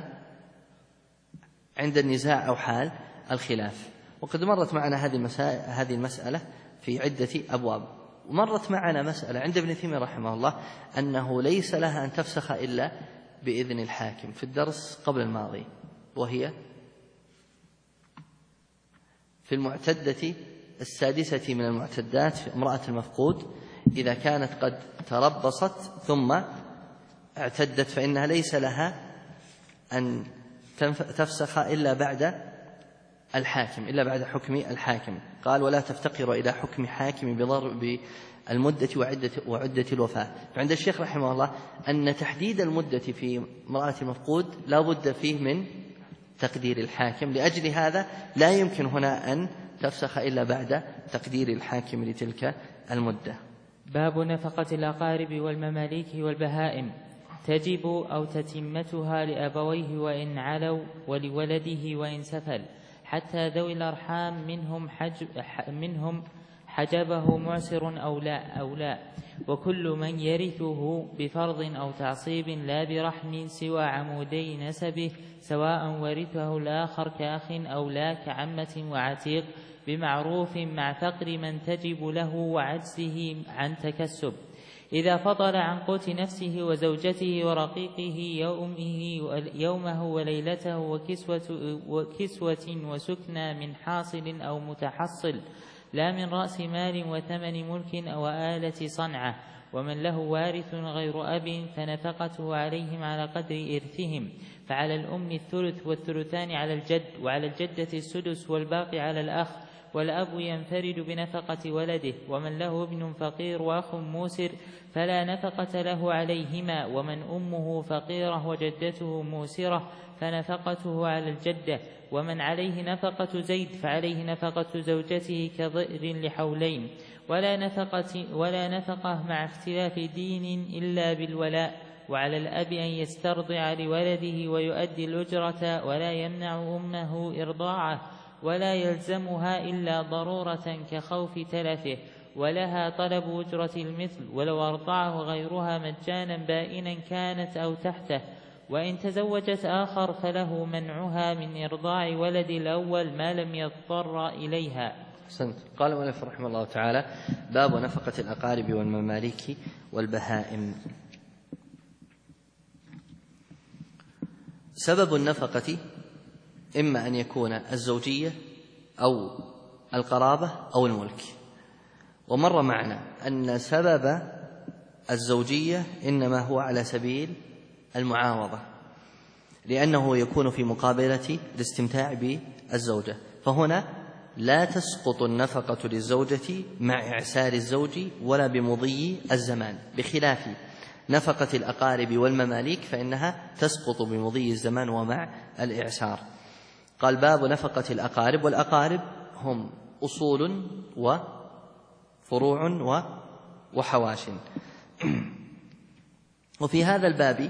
عند النزاع أو حال الخلاف. وقد مرت معنا هذه المسألة في عدة أبواب. ومرت معنا مسألة عند ابن تيمية رحمه الله أنه ليس لها أن تفسخ إلا بإذن الحاكم في الدرس قبل الماضي، وهي في المعتدة السادسة من المعتدات في امرأة المفقود إذا كانت قد تربصت ثم اعتدت فإنها ليس لها أن تفسخ إلا بعد الحاكم، إلا بعد حكم الحاكم. قال ولا تفتقر إلى حكم حاكم بضرب المدة وعدة الوفاة. فعند الشيخ رحمه الله أن تحديد المدة في امرأة المفقود لا بد فيه من تقدير الحاكم، لأجل هذا لا يمكن هنا أن تفسخ إلا بعد تقدير الحاكم لتلك المدة. باب نفقة الأقارب والمماليك والبهائم. تجب أو تتمتها لأبويه وإن علوا ولولده وإن سفل، حتى ذوي الأرحام منهم حجبه معسر أو لا، وكل من يرثه بفرض أو تعصيب لا برحم سوى عمودي نسبه، سواء ورثه الآخر كأخ أو لا كعمة وعتيق، بمعروف مع فقر من تجب له وعجزه عن تكسب. إذا فضل عن قوت نفسه وزوجته ورقيقه يومه وليلته وكسوة وسكنى من حاصل أو متحصل، لا من رأس مال وثمن ملك أو آلة صنعة. ومن له وارث غير أب فنفقته عليهم على قدر إرثهم، فعلى الأم الثلث والثلثان على الجد، وعلى الجدة السدس والباقي على الأخ، والأب ينفرد بنفقة ولده. ومن له ابن فقير وأخ موسر فلا نفقة له عليهما، ومن أمه فقيرة وجدته موسرة فنفقته على الجدة. ومن عليه نفقة زيد فعليه نفقة زوجته كضئر لحولين، ولا نفقة مع اختلاف دين إلا بالولاء. وعلى الأب أن يسترضع لولده ويؤدي الأجرة، ولا يمنع أمه إرضاعه، ولا يلزمها إلا ضرورة كخوف تلفه، ولها طلب أجرة المثل، ولو أرضعه غيرها مجانا بائنا كانت أو تحته. وإن تزوجت آخر فله منعها من إرضاع ولد الأول ما لم يضطر إليها. أحسنت. قال المؤلف رحمه الله تعالى: باب نفقة الأقارب والمماليك والبهائم. سبب النفقة إما أن يكون الزوجية أو القرابة أو الملك. ومر معنا أن سبب الزوجية إنما هو على سبيل المعاوضة، لأنه يكون في مقابلة الاستمتاع بالزوجة، فهنا لا تسقط النفقة للزوجة مع إعسار الزوج ولا بمضي الزمان، بخلاف نفقة الأقارب والمماليك فإنها تسقط بمضي الزمان ومع الإعسار. قال: باب نفقة الأقارب. والأقارب هم أصول وفروع وحواش. وفي هذا الباب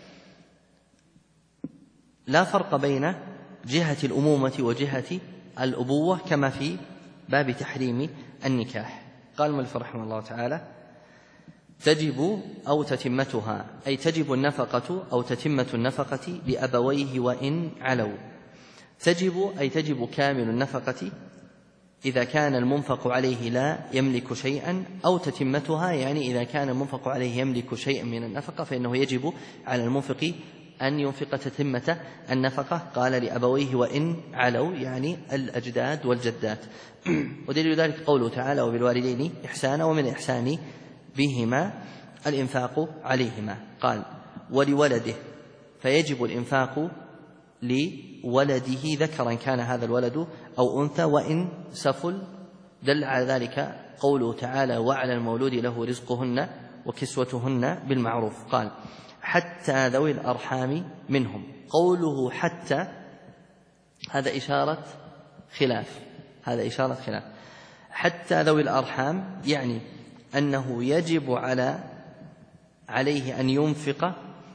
لا فرق بين جهة الأمومة وجهة الأبوة كما في باب تحريم النكاح. قال المؤلف رحمه الله تعالى: تجب أو تتمتها، أي تجب النفقة أو تتمة النفقة لأبويه وإن علوا. تجب أي تجب كامل النفقة إذا كان المنفق عليه لا يملك شيئا، أو تتمتها يعني إذا كان المنفق عليه يملك شيئا من النفقة فإنه يجب على المنفق أن ينفق تتمة النفقة. قال: لأبويه وإن علوا، يعني الأجداد والجدات. ودليل ذلك قوله تعالى: وبالوالدين إحسانا، ومن إحسان بهما الإنفاق عليهما. قال: ولولده، فيجب الإنفاق لولده ذكرا كان هذا الولد أو أنثى وإن سفل. دل على ذلك قوله تعالى: وعلى المولود له رزقهن وكسوتهن بالمعروف. قال: حتى ذوي الأرحام منهم. قوله حتى هذا إشارة خلاف، حتى ذوي الأرحام يعني أنه يجب عليه أن ينفق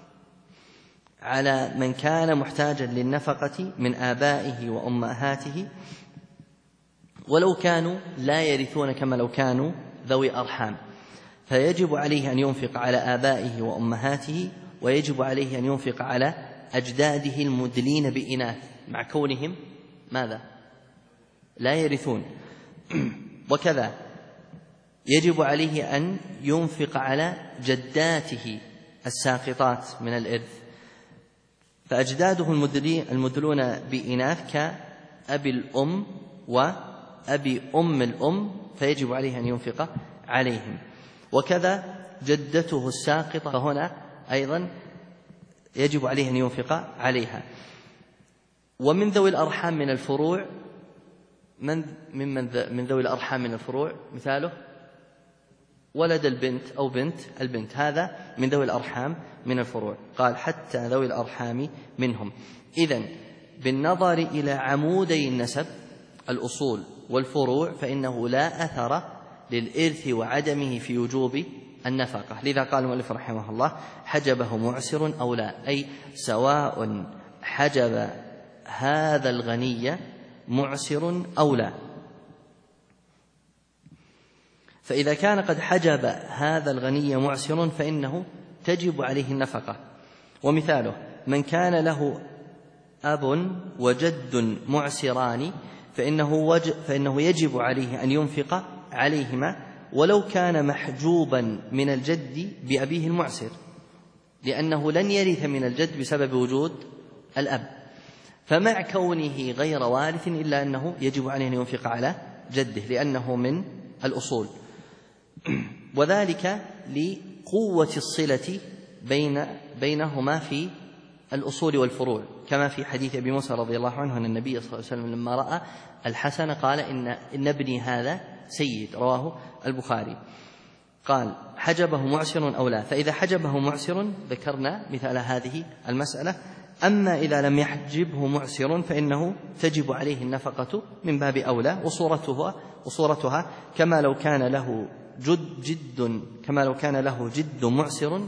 على من كان محتاجا للنفقة من آبائه وأمهاته، ولو كانوا لا يرثون كما لو كانوا ذوي أرحام، فيجب عليه أن ينفق على آبائه وأمهاته، ويجب عليه أن ينفق على أجداده المدلين بإناث مع كونهم ماذا؟ لا يرثون. وكذا يجب عليه أن ينفق على جداته الساقطات من الإرث، فأجداده المدلون بإناث كأبي الأم أبي أم الأم فيجب عليه أن ينفق عليهم، وكذا جدته الساقطة فهنا أيضا يجب عليه أن ينفق عليها. ومن ذوي الأرحام من الفروع من ذوي الأرحام من الفروع مثاله ولد البنت أو بنت البنت، هذا من ذوي الأرحام من الفروع. قال حتى ذوي الأرحام منهم. إذن بالنظر إلى عمودي النسب الأصول والفروع فإنه لا أثر للإرث وعدمه في وجوب النفقة، لذا قال المؤلف رحمه الله حجبه معسر أو لا، أي سواء حجب هذا الغني معسر أو لا. فإذا كان قد حجب هذا الغني معسر فإنه تجب عليه النفقة. ومثاله من كان له أب وجد معسران فإنه يجب عليه أن ينفق عليهما ولو كان محجوبا من الجد بأبيه المعسر، لأنه لن يرث من الجد بسبب وجود الأب، فمع كونه غير وارث إلا أنه يجب عليه أن ينفق على جده لأنه من الأصول، وذلك لقوة الصلة بينهما في الأصول والفروع، كما في حديث أبي موسى رضي الله عنه أن النبي صلى الله عليه وسلم لما رأى الحسن قال إن ابني هذا سيد، رواه البخاري. قال حجبه معسر أو لا، فإذا حجبه معسر ذكرنا مثال هذه المسألة. أما إذا لم يحجبه معسر فإنه تجب عليه النفقة من باب أولى، وصورتها كما لو كان له جد معسر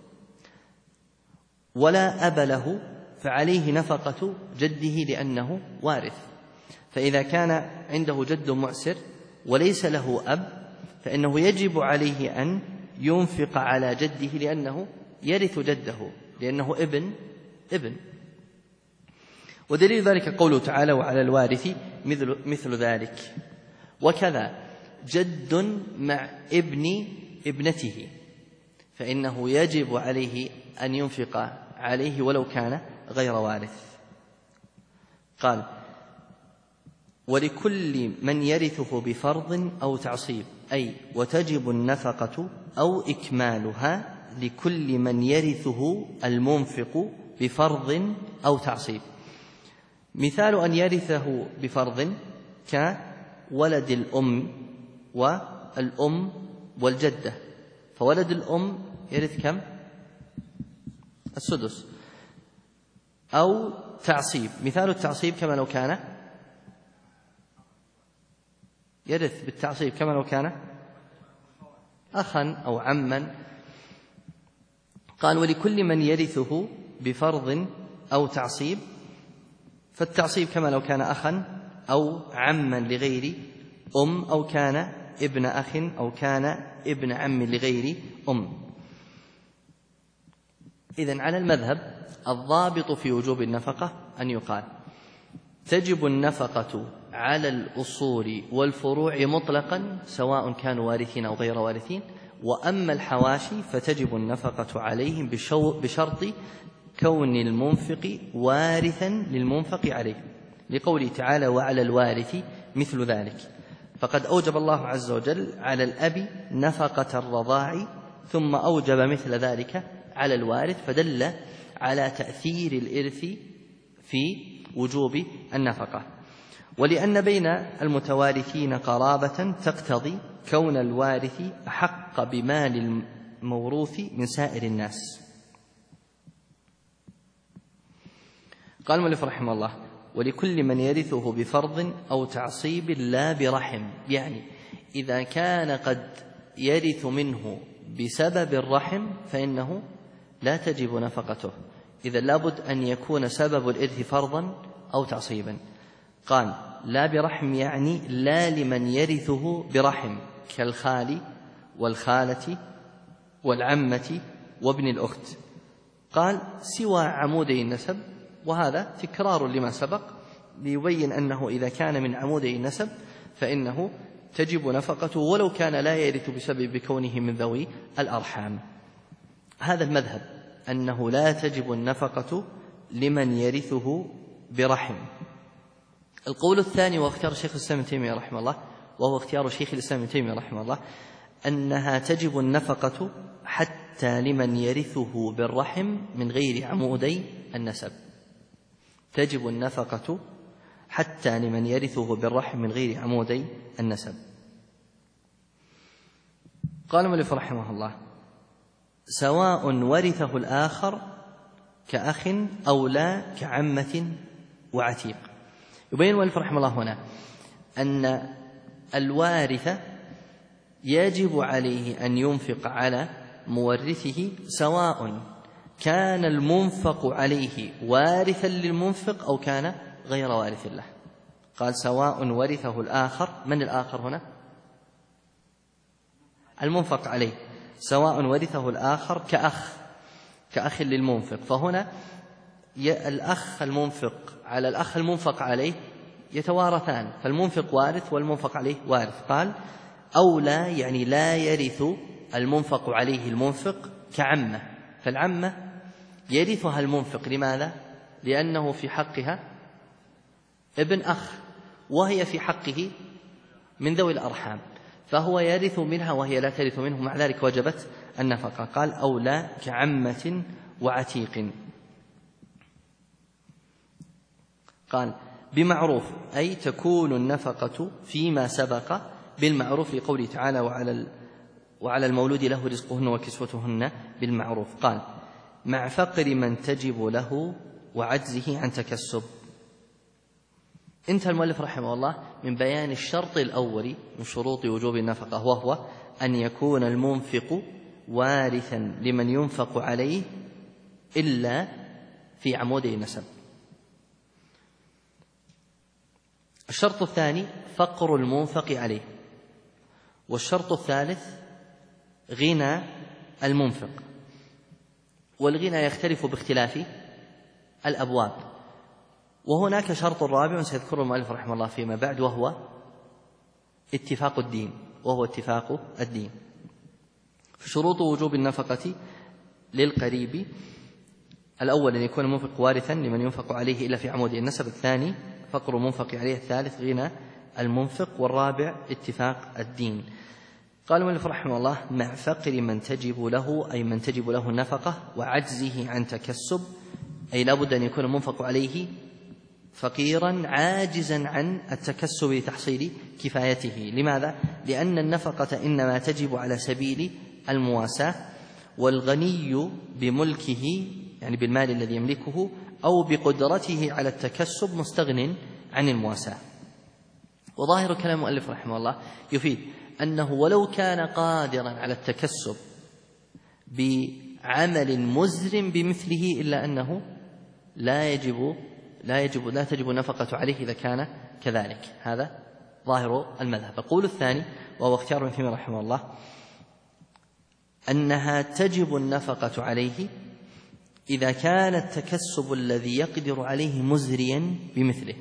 ولا أب له فعليه نفقة جده لأنه وارث. فإذا كان عنده جد معسر وليس له أب فإنه يجب عليه أن ينفق على جده لأنه يرث جده لأنه ابن. ودليل ذلك قوله تعالى وعلى الوارث مثل ذلك. وكذا جد مع ابنته فإنه يجب عليه أن ينفق عليه ولو كان غير وارث. قال ولكل من يرثه بفرض أو تعصيب، أي وتجب النفقة أو إكمالها لكل من يرثه المنفق بفرض أو تعصيب. مثال أن يرثه بفرض كولد الأم والأم والجدة، فولد الأم يرث كم؟ السدس. أو تعصيب، مثال التعصيب كما لو كان يرث بالتعصيب كما لو كان أخا أو عما. قال ولكل من يرثه بفرض أو تعصيب، فالتعصيب كما لو كان أخا أو عما لغير أم أو كان ابن أخ أو كان ابن عم لغير أم. إذن على المذهب الضابط في وجوب النفقة أن يقال تجب النفقة على الأصول والفروع مطلقا سواء كانوا وارثين أو غير وارثين، وأما الحواشي فتجب النفقة عليهم بشرط كون المنفق وارثا للمنفق عليه، لقوله تعالى وعلى الوارث مثل ذلك. فقد أوجب الله عز وجل على الأب نفقة الرضاع ثم أوجب مثل ذلك على الوارث، فدل على تأثير الإرث في وجوب النفقة. ولأن بين المتوارثين قرابة تقتضي كون الوارث أحق بمال الموروث من سائر الناس. قال المؤلف رحمه الله ولكل من يرثه بفرض أو تعصيب لا برحم، يعني إذا كان قد يرث منه بسبب الرحم فإنه لا تجب نفقته، إذا لابد أن يكون سبب الإرث فرضا أو تعصيبا. قال لا برحم يعني لا لمن يرثه برحم كالخال والخالة والعمة وابن الأخت. قال سوى عمودي النسب، وهذا تكرار لما سبق ليبين أنه إذا كان من عمودي النسب فإنه تجب نفقته ولو كان لا يرث بسبب كونه من ذوي الأرحام. هذا المذهب أنه لا تجب النفقة لمن يرثه برحم. القول الثاني واختيار شيخ الإسلام ابن تيمية رحمه الله، وهو اختيار شيخ الإسلام ابن تيمية رحمه الله، أنها تجب النفقة حتى لمن يرثه بالرحم من غير عمودي النسب. تجب النفقة حتى لمن يرثه بالرحم من غير عمودي النسب. قال المؤلف رحمه الله: سواء ورثه الآخر كأخ أو لا كعمة وعتيق. يبين المؤلف رحمه الله هنا أن الوارث يجب عليه أن ينفق على مورثه سواء كان المنفق عليه وارثا للمنفق أو كان غير وارث له. قال سواء ورثه الآخر، من الآخر هنا؟ المنفق عليه، سواء ورثه الآخر كأخ للمنفق، فهنا الأخ المنفق على الأخ المنفق عليه يتوارثان، فالمنفق وارث والمنفق عليه وارث. قال أو لا، يعني لا يرث المنفق عليه المنفق كعمة، فالعمة يرثها المنفق. لماذا؟ لأنه في حقها ابن أخ، وهي في حقه من ذوي الأرحام، فهو يرث منها وهي لا ترث منه، مع ذلك وجبت النفقة. قال أو لا كعمة وعتيق. قال بمعروف، أي تكون النفقة فيما سبق بالمعروف، لقوله تعالى وعلى المولود له رزقهن وكسوتهن بالمعروف. قال مع فقر من تجب له وعجزه عن تكسب. انتهى المؤلف رحمه الله من بيان الشرط الأول من شروط وجوب النفقة، وهو أن يكون المنفق وارثا لمن ينفق عليه إلا في عمودي النسب. الشرط الثاني فقر المنفق عليه، والشرط الثالث غنى المنفق، والغنى يختلف باختلاف الأبواب. وهناك شرط رابع سيذكره المؤلف رحمه الله فيما بعد، وهو اتفاق الدين. شروط وجوب النفقة للقريب: الأول أن يكون المنفق وارثا لمن ينفق عليه إلا في عمود النسب، الثاني فقر المنفق عليه، الثالث غنى المنفق، والرابع اتفاق الدين. قال المؤلف رحمه الله مع فقر من تجب له، أي من تجب له النفقة، وعجزه عن تكسب، أي لا بد أن يكون المنفق عليه فقيرا عاجزا عن التكسب لتحصيل كفايته. لماذا؟ لأن النفقة إنما تجب على سبيل المواساة، والغني بملكه يعني بالمال الذي يملكه أو بقدرته على التكسب مستغن عن المواساة. وظاهر كلام المؤلف رحمه الله يفيد أنه ولو كان قادرا على التكسب بعمل مزر بمثله إلا أنه لا تجب النفقة عليه إذا كان كذلك. هذا ظاهر المذهب. القول الثاني وهو اختيار ابن تيمية رحمه الله أنها تجب النفقة عليه إذا كان التكسب الذي يقدر عليه مزريا بمثله.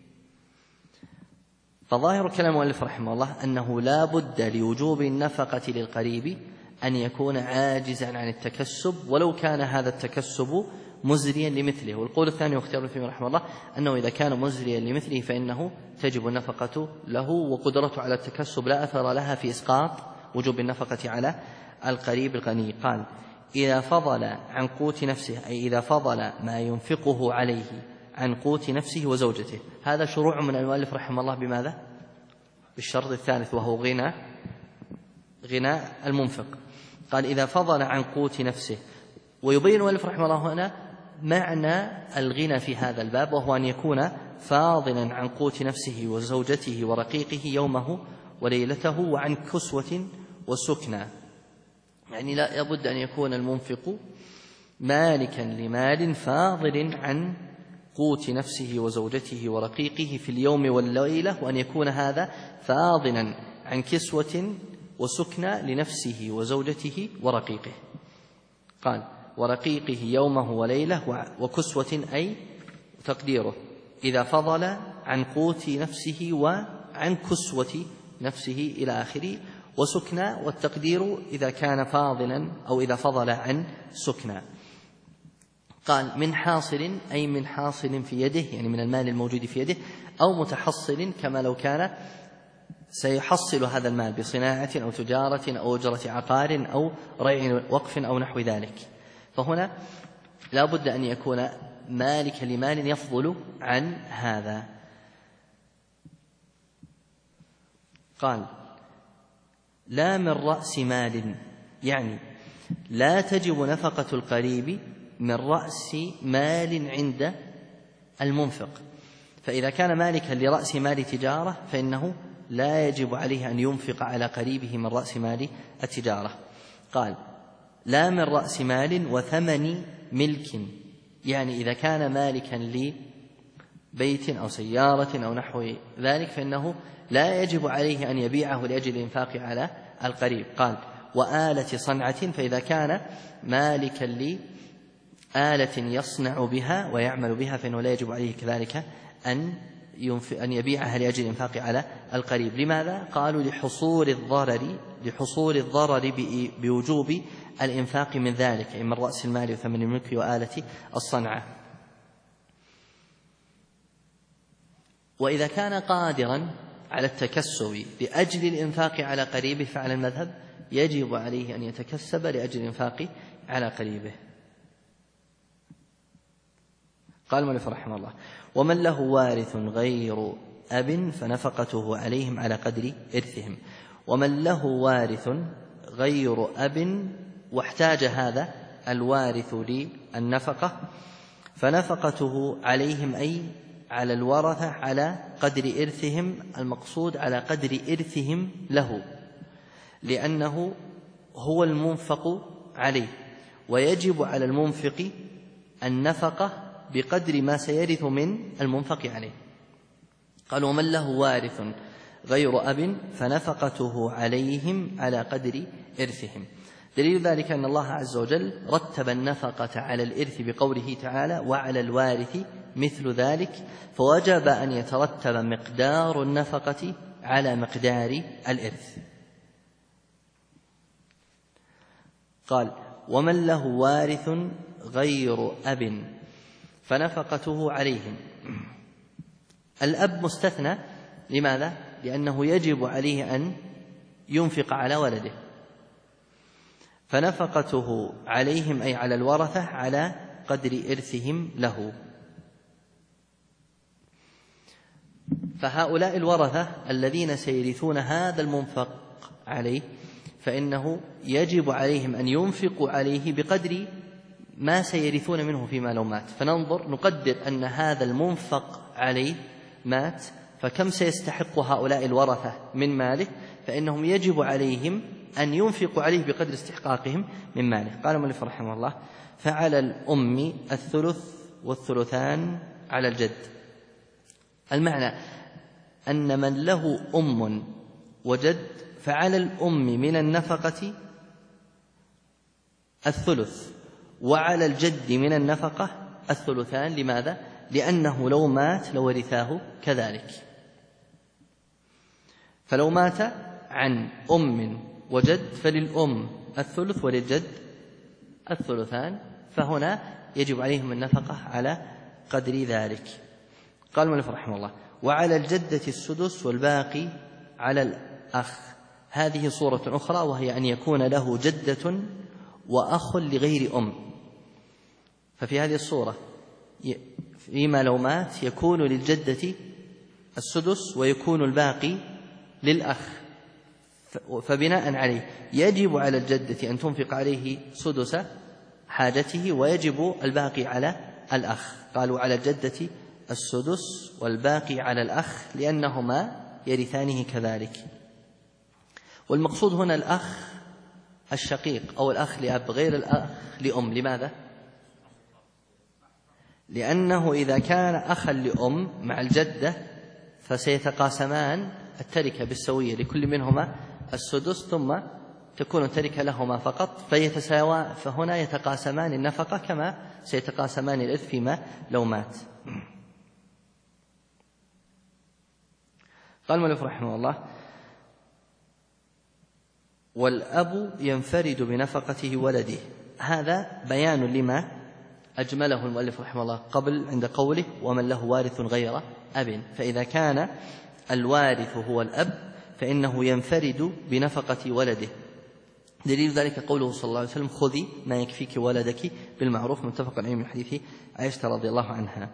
فظاهر كلام المؤلف رحمه الله أنه لا بد لوجوب النفقة للقريب أن يكون عاجزا عن التكسب ولو كان هذا التكسب مزريا لمثله. والقول الثاني واختيار ابن تيمية رحمه الله أنه إذا كان مزريا لمثله فإنه تجب النفقة له، وقدرته على التكسب لا أثر لها في إسقاط وجوب النفقة على القريب الغني. قال إذا فضل عن قوت نفسه، أي إذا فضل ما ينفقه عليه عن قوت نفسه وزوجته. هذا شروع من المؤلف رحمه الله بماذا؟ بالشرط الثالث وهو غنى المنفق. قال إذا فضل عن قوت نفسه. ويبين المؤلف رحمه الله هنا معنى الغنى في هذا الباب، وهو أن يكون فاضلا عن قوت نفسه وزوجته ورقيقه يومه وليلته وعن كسوة وسكنى. يعني لا يبد أن يكون المنفق مالكا لمال فاضل عن قوت نفسه وزوجته ورقيقه في اليوم والليلة، وأن يكون هذا فاضلا عن كسوة وسكنى لنفسه وزوجته ورقيقه. قال ورقيقه يومه وليلة، وكسوة أي تقديره إذا فضل عن قوت نفسه وعن كسوة نفسه إلى آخره، وسكنى والتقدير إذا كان فاضلا أو إذا فضل عن سكنى. قال من حاصل، أي من حاصل في يده، يعني من المال الموجود في يده، أو متحصل كما لو كان سيحصل هذا المال بصناعة أو تجارة أو أجرة عقار أو ريع وقف أو نحو ذلك. فهنا لا بد أن يكون مالك لمال يفضل عن هذا. قال لا من رأس مال، يعني لا تجب نفقة القريب من رأس مال عند المنفق. فإذا كان مالكا لرأس مال تجارة فإنه لا يجب عليه أن ينفق على قريبه من رأس مال التجارة. قال لا من رأس مال وثمن ملك، يعني إذا كان مالكا لبيت أو سيارة أو نحو ذلك فإنه لا يجب عليه أن يبيعه لأجل الإنفاق على القريب. قال وآلة صنعة، فإذا كان مالكا لآلة يصنع بها ويعمل بها فإنه لا يجب عليه كذلك أن يبيعها لأجل الإنفاق على القريب. لماذا؟ قالوا لحصول الضرر بوجوب الإنفاق من ذلك، أي من رأس المال وثمن الملك وآلة الصنعة. وإذا كان قادرا على التكسب لأجل الإنفاق على قريبه فعلى المذهب يجب عليه أن يتكسب لأجل الإنفاق على قريبه. قال المؤلف رحمه الله ومن له وارث غير أب فنفقته عليهم على قدر إرثهم. ومن له وارث غير أب واحتاج هذا الوارث للنفقة فنفقته عليهم أي على الورثة على قدر إرثهم، المقصود على قدر إرثهم له، لأنه هو المنفق عليه، ويجب على المنفق النفقة بقدر ما سيرث من المنفق عليه. قال ومن له وارث غير أب فنفقته عليهم على قدر إرثهم. دليل ذلك أن الله عز وجل رتب النفقة على الإرث بقوله تعالى وعلى الوارث مثل ذلك، فوجب أن يترتب مقدار النفقة على مقدار الإرث. قال ومن له وارث غير أب فنفقته عليهم. الأب مستثنى، لماذا؟ لأنه يجب عليه أن ينفق على ولده، فنفقته عليهم أي على الورثة على قدر إرثهم له. فهؤلاء الورثة الذين سيرثون هذا المنفق عليه فإنه يجب عليهم أن ينفقوا عليه بقدر ما سيرثون منه فيما لو مات. فننظر نقدر أن هذا المنفق عليه مات، فكم سيستحق هؤلاء الورثة من ماله، فإنهم يجب عليهم أن ينفقوا عليه بقدر استحقاقهم من ماله. قال المؤلف رحمه الله فعلى الأم الثلث والثلثان على الجد. المعنى أن من له أم وجد فعلى الأم من النفقة الثلث، وعلى الجد من النفقة الثلثان. لماذا؟ لأنه لو مات لورثاه كذلك. فلو مات عن أم وجد فللأم الثلث وللجد الثلثان، فهنا يجب عليهم النفقة على قدر ذلك. قال المؤلف رحمه الله وعلى الجدة السدس والباقي على الأخ. هذه صورة أخرى، وهي أن يكون له جدة وأخ لغير أم. ففي هذه الصورة فيما لو مات يكون للجدة السدس ويكون الباقي للأخ، فبناء عليه يجب على الجدة أن تنفق عليه سدس حاجته ويجب الباقي على الأخ. قالوا على الجدة السدس والباقي على الأخ لأنهما يرثانه كذلك. والمقصود هنا الأخ الشقيق أو الأخ لأب غير الأخ لأم. لماذا؟ لأنه إذا كان أخا لأم مع الجدة فسيتقاسمان التركة بالسوية، لكل منهما السدس ثم تكون التركة لهما فقط فيتساوى، فهنا يتقاسمان النفقة كما سيتقاسمان الإرث فيما لو مات. قال المؤلف رحمه الله والأب ينفرد بنفقته ولده. هذا بيان لما أجمله المؤلف رحمه الله قبل عند قوله ومن له وارث غير أب، فإذا كان الوارث هو الأب فإنه ينفرد بنفقة ولده. دليل ذلك قوله صلى الله عليه وسلم خذي ما يكفيك ولدك بالمعروف، متفق عليه من حديث عائشة رضي الله عنها.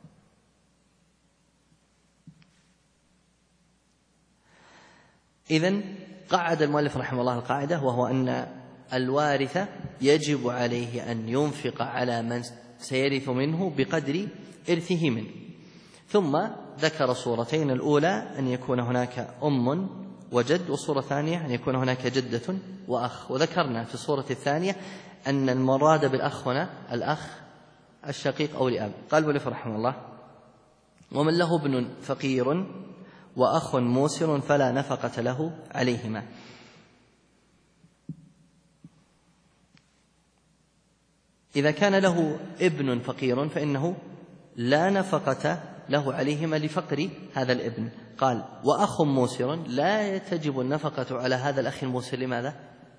إذن قعد المؤلف رحمه الله القاعدة، وهو أن الوارث يجب عليه أن ينفق على من سيرث منه بقدر إرثه منه. ثم ذكر صورتين: الأولى أن يكون هناك أم وجد، والصورة الثانية أن يكون هناك جدة وأخ. وذكرنا في الصورة الثانية أن المراد بالأخ هنا الأخ الشقيق أو لأب. قال المؤلف رحمه الله: ومن له ابن فقير وأخ موسر فلا نفقة له عليهما. إذا كان له ابن فقير فإنه لا نفقة له عليهما لفقر هذا الابن. قال: وأخ موسر لا تجب النفقة على هذا الأخ الموسر. لماذا؟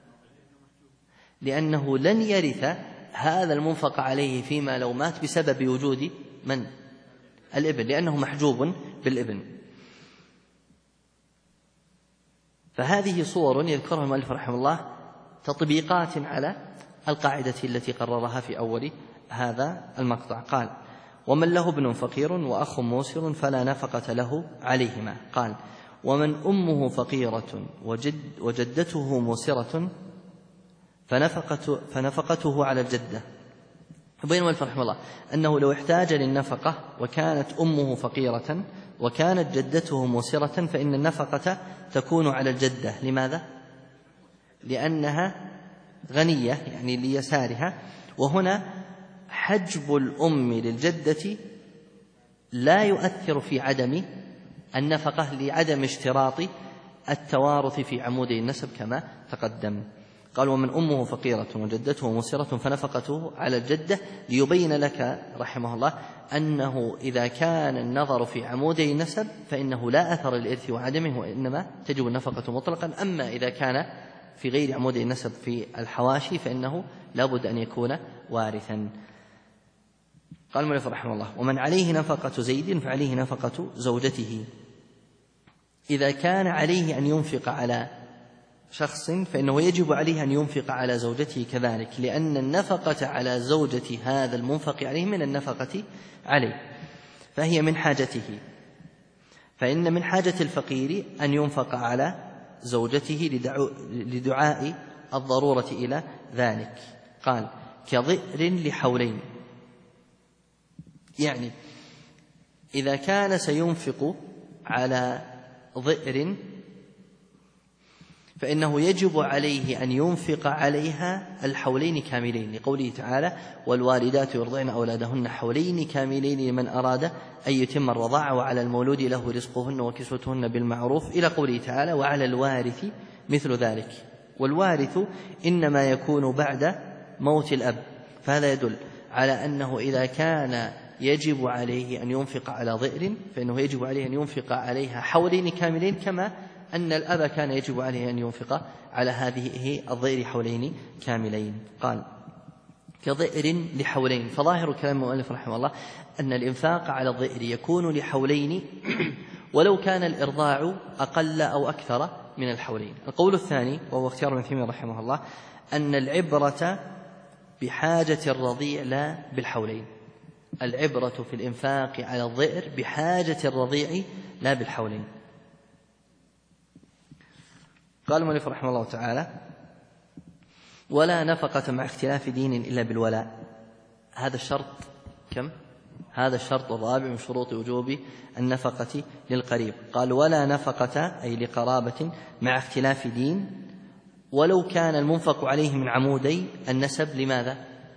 لأنه لن يرث هذا المنفق عليه فيما لو مات بسبب وجود من؟ الابن، لأنه محجوب بالابن. فهذه صور يذكرها المؤلف رحمه الله تطبيقات على القاعدة التي قررها في أول هذا المقطع. قال: ومن له ابن فقير وأخ موسر فلا نفقة له عليهما. قال: ومن أمه فقيرة وجدته موسرة فنفقته على الجدة. يبين المؤلف رحمه الله أنه لو احتاج للنفقة وكانت أمه فقيرة وكانت جدته موسرة فإن النفقة تكون على الجدة. لماذا؟ لأنها غنية، يعني ليسارها. وهنا حجب الأم للجدة لا يؤثر في عدم النفقة لعدم اشتراط التوارث في عمودي النسب كما تقدم. قال: ومن أمه فقيرة وجدته موسرة فنفقته على الجدة، ليبين لك رحمه الله أنه إذا كان النظر في عمودي النسب فإنه لا أثر للإرث وعدمه، وإنما تجب النفقة مطلقا. أما إذا كان في غير عمودي النسب في الحواشي فإنه لا بد أن يكون وارثا. قال المؤلف رحمه الله: ومن عليه نفقة زيد فعليه نفقة زوجته. إذا كان عليه أن ينفق على شخص فإنه يجب عليه أن ينفق على زوجته كذلك، لأن النفقة على زوجة هذا المنفق عليه من النفقة عليه، فهي من حاجته. فإن من حاجة الفقير أن ينفق على زوجته لدعاء الضرورة إلى ذلك. قال: كضئر لحولين، يعني إذا كان سينفق على ضئر فإنه يجب عليه أن ينفق عليها الحولين كاملين، لقوله تعالى: والوالدات يرضعن أولادهن حولين كاملين لمن أراد أن يتم الرضاعة وعلى المولود له رزقهن وكسوتهن بالمعروف، إلى قوله تعالى: وعلى الوارث مثل ذلك. والوارث إنما يكون بعد موت الأب، فهذا يدل على أنه إذا كان يجب عليه أن ينفق على ضئر فإنه يجب عليه أن ينفق عليها حولين كاملين، كما أن الأب كان يجب عليه أن ينفق على هذه الضئر حولين كاملين. قال: كضئر لحولين. فظاهر كلام المؤلف رحمه الله أن الإنفاق على الضئر يكون لحولين ولو كان الإرضاع أقل أو أكثر من الحولين. القول الثاني وهو اختيار ابن تيمية رحمه الله أن العبرة بحاجة الرضيع لا بالحولين. العبرة في الإنفاق على الضئر بحاجة الرضيع لا بالحولين. قال المؤلف رحمه الله تعالى: ولا نفقة مع اختلاف دين إلا بالولاء. هذا الشرط كم؟ هذا الشرط الرابع من شروط وجوب النفقة للقريب. قال: ولا نفقة أي لقرابة مع اختلاف دين ولو كان المنفق عليه من عمودي النسب. لماذا؟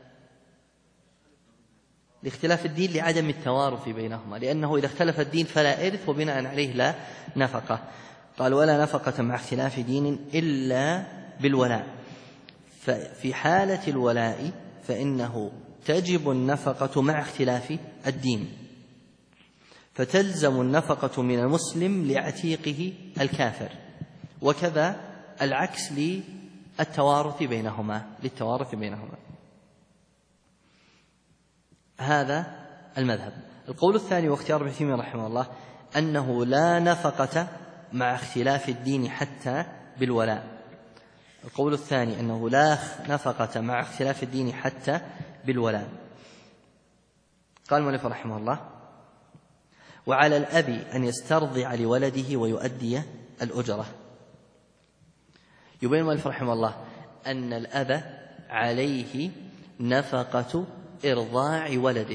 لاختلاف الدين، لعدم التوارث بينهما، لأنه إذا اختلف الدين فلا إرث وبناء عليه لا نفقة. قال: ولا نفقة مع اختلاف دين إلا بالولاء. ففي حالة الولاء فإنه تجب النفقة مع اختلاف الدين، فتلزم النفقة من المسلم لعتيقه الكافر، وكذا العكس للتوارث بينهما. هذا المذهب. القول الثاني واختيار ابن تيمية رحمه الله أنه لا نفقة مع اختلاف الدين حتى بالولاء. القول الثاني أنه لا نفقة مع اختلاف الدين حتى بالولاء. قال المؤلف رحمه الله: وعلى الأب أن يسترضع لولده ويؤدي الأجرة. يبين المؤلف رحمه الله أن الأب عليه نفقة إرضاع ولده،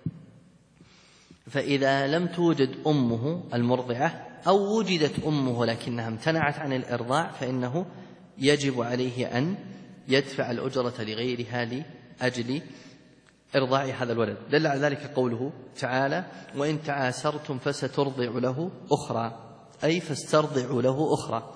فإذا لم توجد أمه المرضعة أو وجدت أمه لكنها امتنعت عن الإرضاع فإنه يجب عليه أن يدفع الأجرة لغيرها لأجل إرضاع هذا الولد. دل على ذلك قوله تعالى: وإن تعاسرتم فسترضع له أخرى، أي فاسترضعوا له أخرى.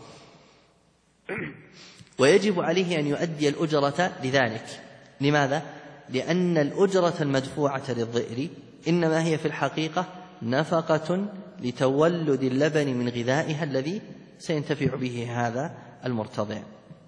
ويجب عليه أن يؤدي الأجرة لذلك. لماذا؟ لأن الأجرة المدفوعة للضئر إنما هي في الحقيقة نفقة لتولد اللبن من غذائها الذي سينتفع به هذا المرتضع.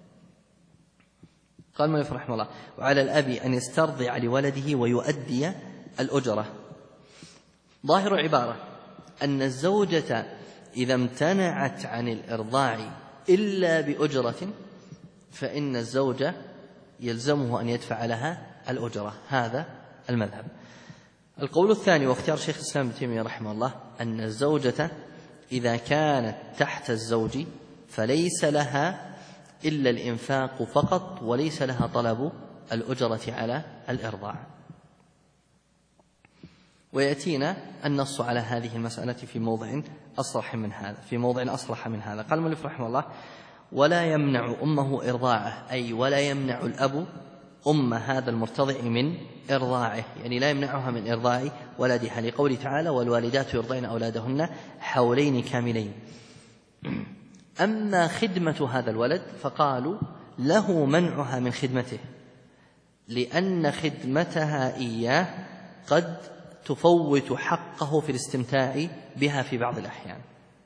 قال المؤلف رحمه الله: وعلى الأب أن يسترضع لولده ويؤدي الأجرة. ظاهر العبارة أن الزوجة إذا امتنعت عن الإرضاع إلا بأجرة فإن الزوج يلزمه أن يدفع لها الأجرة. هذا المذهب. القول الثاني واختيار شيخ الإسلام ابن تيمية رحمه الله أن الزوجة إذا كانت تحت الزوج فليس لها إلا الإنفاق فقط وليس لها طلب الأجرة على الإرضاع. ويأتينا النص على هذه المسألة في موضع أصرح من هذا. قال المؤلف رحمه الله: ولا يمنع أمه إرضاعه، أي ولا يمنع الأب أم هذا المرتضع من إرضاعه، يعني لا يمنعها من إرضاع ولدها، لقوله تعالى: والوالدات يرضعن أولادهن حولين كاملين. أما خدمة هذا الولد فقالوا له منعها من خدمته، لأن خدمتها إياه قد تفوت حقه في الاستمتاع بها في بعض الأحيان.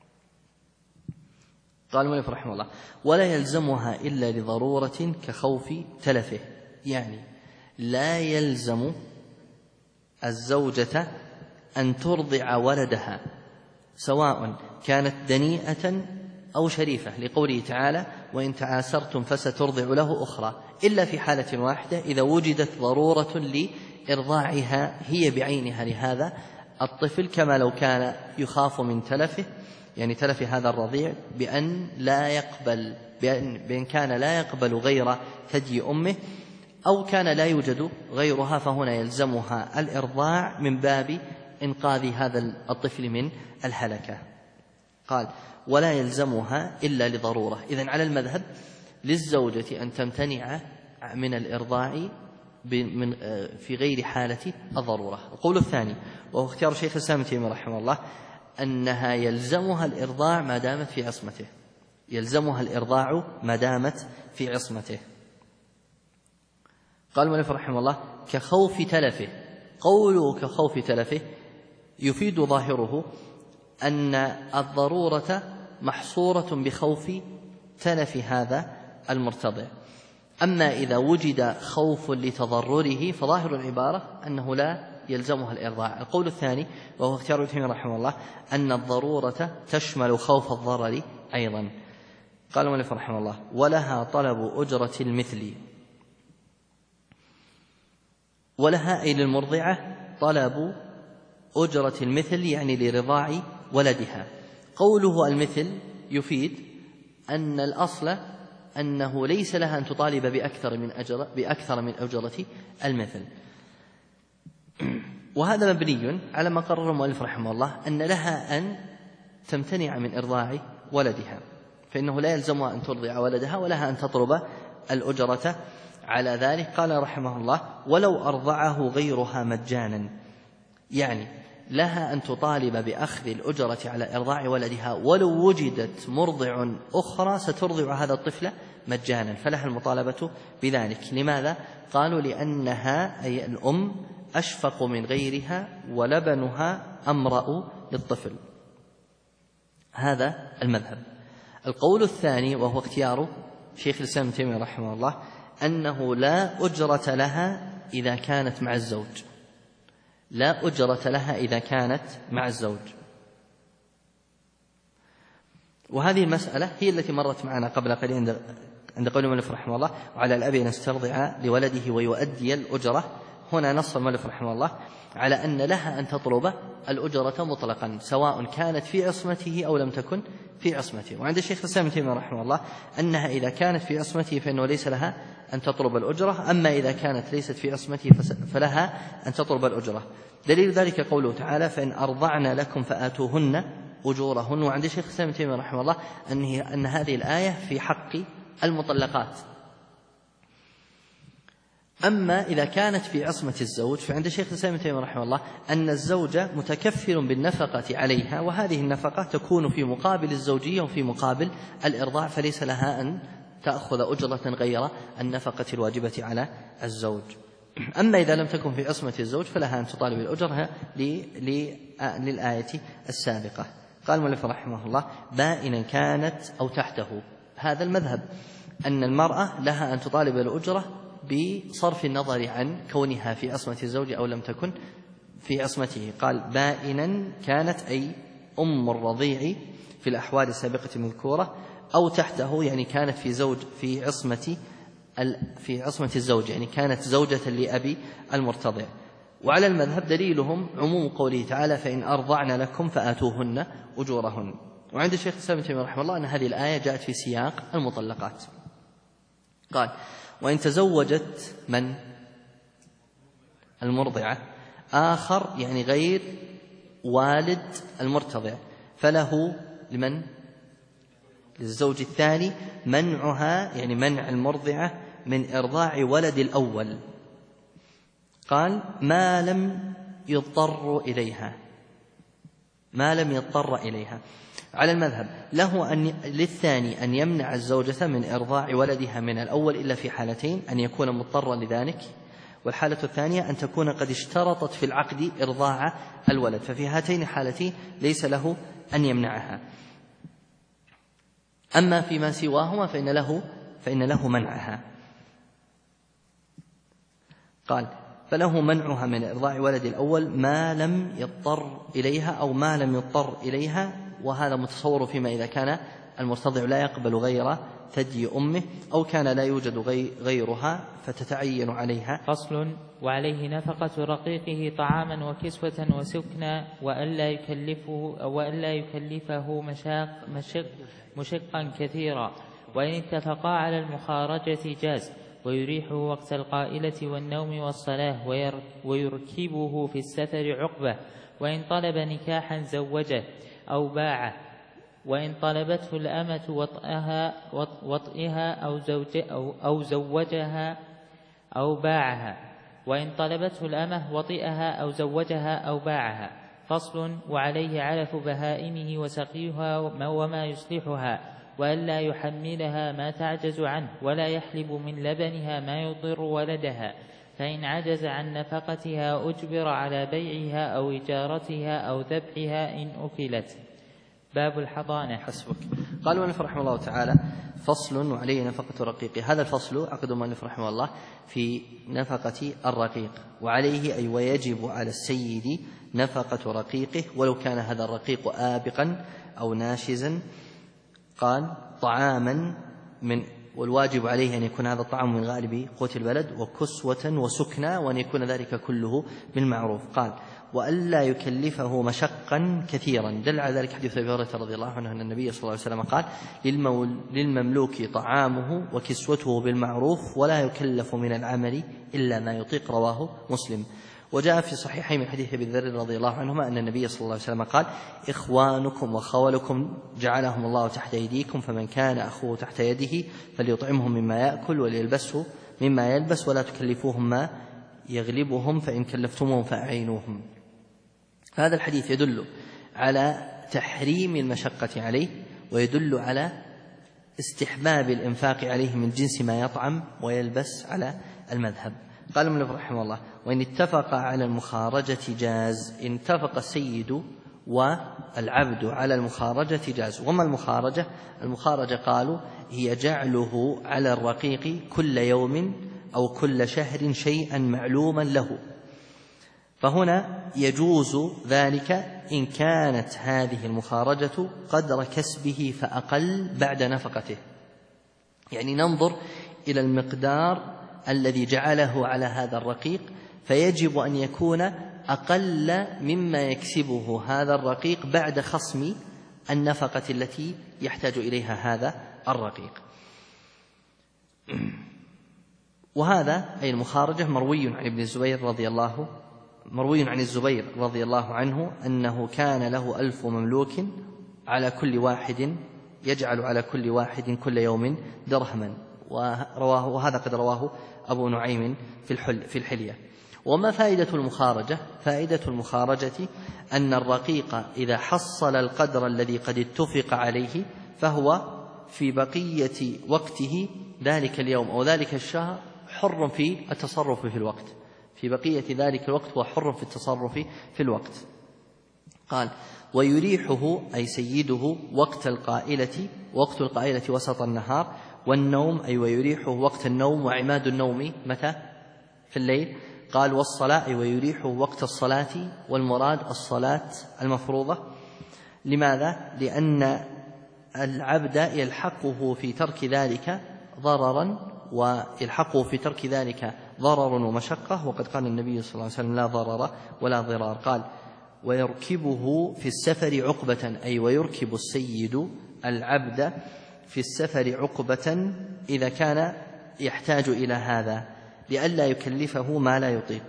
قال المؤلف رحمه الله: ولا يلزمها إلا لضرورة كخوف تلفه، يعني لا يلزم الزوجة أن ترضع ولدها سواء كانت دنيئة أو شريفة، لقوله تعالى: وإن تعاسرتم فسترضع له أخرى، إلا في حالة واحدة إذا وجدت ضرورة لإرضاعها هي بعينها لهذا الطفل، كما لو كان يخاف من تلفه، يعني تلف هذا الرضيع بأن كان لا يقبل غير ثدي أمه، أو كان لا يوجد غيرها، فهنا يلزمها الإرضاع من باب إنقاذ هذا الطفل من الهلكة. قال: ولا يلزمها إلا لضرورة. إذن على المذهب للزوجة أن تمتنع من الإرضاع في غير حالة الضرورة. القول الثاني وهو اختيار شيخ الإسلام ابن تيمية رحمه الله أنها يلزمها الإرضاع ما دامت في عصمته، يلزمها الإرضاع ما دامت في عصمته. قال المؤلف رحمه الله: كخوف تلفه. قوله كخوف تلفه يفيد ظاهره أن الضرورة محصورة بخوف تلف هذا المرتضع. أما إذا وجد خوف لتضرره فظاهر العبارة أنه لا يلزمها الإرضاع. القول الثاني وهو اختيار ابن تيمية رحمه الله أن الضرورة تشمل خوف الضرر أيضا. قال المؤلف رحمه الله: ولها طلب أجرة المثل. ولها أي للمرضعة طلب أجرة المثل، يعني لرضاع ولدها. قوله المثل يفيد أن الأصل أنه ليس لها أن تطالب بأكثر من أجرة المثل. وهذا مبني على ما قرر المؤلف رحمه الله أن لها أن تمتنع من إرضاع ولدها، فإنه لا يلزمها أن ترضع ولدها ولها أن تطلب الأجرة على ذلك. قال رحمه الله: ولو أرضعه غيرها مجانا، يعني لها أن تطالب بأخذ الأجرة على إرضاع ولدها ولو وجدت مرضع أخرى سترضع هذا الطفل مجانا، فلها المطالبة بذلك. لماذا؟ قالوا: لأنها أي الأم أشفق من غيرها ولبنها أمرأ للطفل. هذا المذهب. القول الثاني وهو اختيار شيخ الإسلام ابن تيمية رحمه الله أنه لا أجرة لها إذا كانت مع الزوج، لا أجرة لها إذا كانت مع الزوج. وهذه المسألة هي التي مرت معنا قبل قليل عند قول المؤلف رحمه الله: وعلى الأب أن يسترضع لولده ويؤدي الأجرة. هنا نص المؤلف رحمه الله على أن لها أن تطلب الأجرة مطلقا سواء كانت في عصمته أو لم تكن في عصمته. وعند الشيخ الإسلام ابن تيمية رحمه الله أنها إذا كانت في عصمته فإنه ليس لها أن تطلب الأجرة، أما إذا كانت ليست في عصمته فلها أن تطلب الأجرة. دليل ذلك قوله تعالى: فإن أرضعن لكم فآتوهن أجورهن. وعند الشيخ الإسلام ابن تيمية رحمه الله أن هذه الآية في حق المطلقات. أما إذا كانت في عصمة الزوج فعند الشيخ الإسلام ابن تيمية رحمه الله أن الزوج متكفل بالنفقة عليها، وهذه النفقة تكون في مقابل الزوجية وفي مقابل الإرضاع، فليس لها أن تأخذ أجرة غير النفقة الواجبة على الزوج. أما إذا لم تكن في عصمة الزوج فلها أن تطالب الأجرة للآية السابقة. قال المؤلف رحمه الله: بائنا كانت أو تحته. هذا المذهب أن المرأة لها أن تطالب الأجرة بصرف النظر عن كونها في عصمة الزوج أو لم تكن في عصمته. قال: بائنا كانت أي أم الرضيع في الأحوال السابقة المذكورة، أو تحته يعني كانت في عصمة الزوج، يعني كانت زوجة لأبي المرتضع. وعلى المذهب دليلهم عموم قوله تعالى: فإن أرضعن لكم فآتوهن أجورهن. وعند الشيخ الإسلام ابن تيمية رحمه الله أن هذه الآية جاءت في سياق المطلقات. قال: وإن تزوجت من المرضعة آخر يعني غير والد المرتضع فله للزوج الثاني منعها، يعني منع المرضعة من إرضاع ولد الأول. قال: ما لم يضطر إليها. على المذهب له للثاني أن يمنع الزوجة من إرضاع ولدها من الأول إلا في حالتين: أن يكون مضطرا لذلك، والحالة الثانية أن تكون قد اشترطت في العقد إرضاع الولد، ففي هاتين الحالتين ليس له أن يمنعها. أما فيما سواهما فإن له منعها. قال: فله منعها من إرضاع ولد الأول ما لم يضطر إليها أو ما لم يضطر إليها. وهذا متصور فيما إذا كان المرتضع لا يقبل غير ثدي أمه أو كان لا يوجد غيرها فتتعين عليها. فصل: وعليه نفقة رقيقه طعاما وكسوة وسكنا وألا يكلفه مشقا كثيرا. وإن اتفقا على المخارجة جاز، ويريحه وقت القائلة والنوم والصلاة، ويركبه في السفر عقبة. وإن طلب نكاحا زوجه أو باعه. وإن طلبته الأمة وطئها أو زوجها أو باعها. وإن طلبته الأمة وطئها أو زوجها أو باعها. فصل: وعليه علف بهائمه وسقيها وما يصلحها، وألا يحملها ما تعجز عنه، ولا يحلب من لبنها ما يضر ولدها، فإن عجز عن نفقتها أجبر على بيعها أو إجارتها أو ذبحها إن أكلت. باب الحضانة. حسبك. قال المؤلف رحمه الله تعالى: فصل: وعليه نفقة رقيقه. هذا الفصل عقد المؤلف رحمه الله في نفقة الرقيق. وعليه أي ويجب على السيد نفقة رقيقه ولو كان هذا الرقيق آبقا أو ناشزا. قال: طعاما والواجب عليه أن يكون هذا الطعام من غالب قوت البلد، وكسوة وسكنى، وأن يكون ذلك كله بالمعروف. قال: وألا يكلفه مشقا كثيرا. دل على ذلك حديث أبي هريرة رضي الله عنه أن النبي صلى الله عليه وسلم قال: للمملوك طعامه وكسوته بالمعروف ولا يكلف من العمل إلا ما يطيق. رواه مسلم. وجاء في صحيحين من حديث أبي ذر رضي الله عنهما أن النبي صلى الله عليه وسلم قال: إخوانكم وخولكم جعلهم الله تحت أيديكم، فمن كان أخوه تحت يده فليطعمهم مما يأكل وليلبسه مما يلبس، ولا تكلفوهم ما يغلبهم، فإن كلفتموهم فأعينوهم. هذا الحديث يدل على تحريم المشقة عليه، ويدل على استحباب الإنفاق عليه من جنس ما يطعم ويلبس على المذهب. قال المؤلف رحمه الله: وإن اتفق على المخارجة جاز. إن اتفق السيد والعبد على المخارجة جاز. وما المخارجة؟ المخارجة قالوا هي جعله على الرقيق كل يوم أو كل شهر شيئا معلوما له. فهنا يجوز ذلك إن كانت هذه المخارجة قدر كسبه فأقل بعد نفقته، يعني ننظر إلى المقدار الذي جعله على هذا الرقيق، فيجب أن يكون أقل مما يكسبه هذا الرقيق بعد خصم النفقة التي يحتاج إليها هذا الرقيق. وهذا أي المخارجة مروي عن الزبير رضي الله عنه أنه كان له 1000 مملوك على كل واحد يجعل على كل واحد كل يوم درهما، وهذا قد رواه أبو نعيم في الحلية. وما فائدة المخارجة؟ فائدة المخارجة أن الرقيق إذا حصل القدر الذي قد اتفق عليه فهو في بقية وقته ذلك اليوم أو ذلك الشهر حر في التصرف في الوقت، في بقية ذلك الوقت هو حر في التصرف في الوقت. قال ويريحه أي سيده وقت القائلة وسط النهار، والنوم أي ويريحه وقت النوم، وعماد النوم متى؟ في الليل. قال والصلاة أي ويريحه وقت الصلاة، والمراد الصلاة المفروضة. لماذا؟ لأن العبد يلحقه في ترك ذلك ضرر ومشقة، وقد قال النبي صلى الله عليه وسلم لا ضرر ولا ضرار. قال ويركبه في السفر عقبة أي ويركب السيد العبد في السفر عقبة إذا كان يحتاج إلى هذا لئلا يكلفه ما لا يطيق.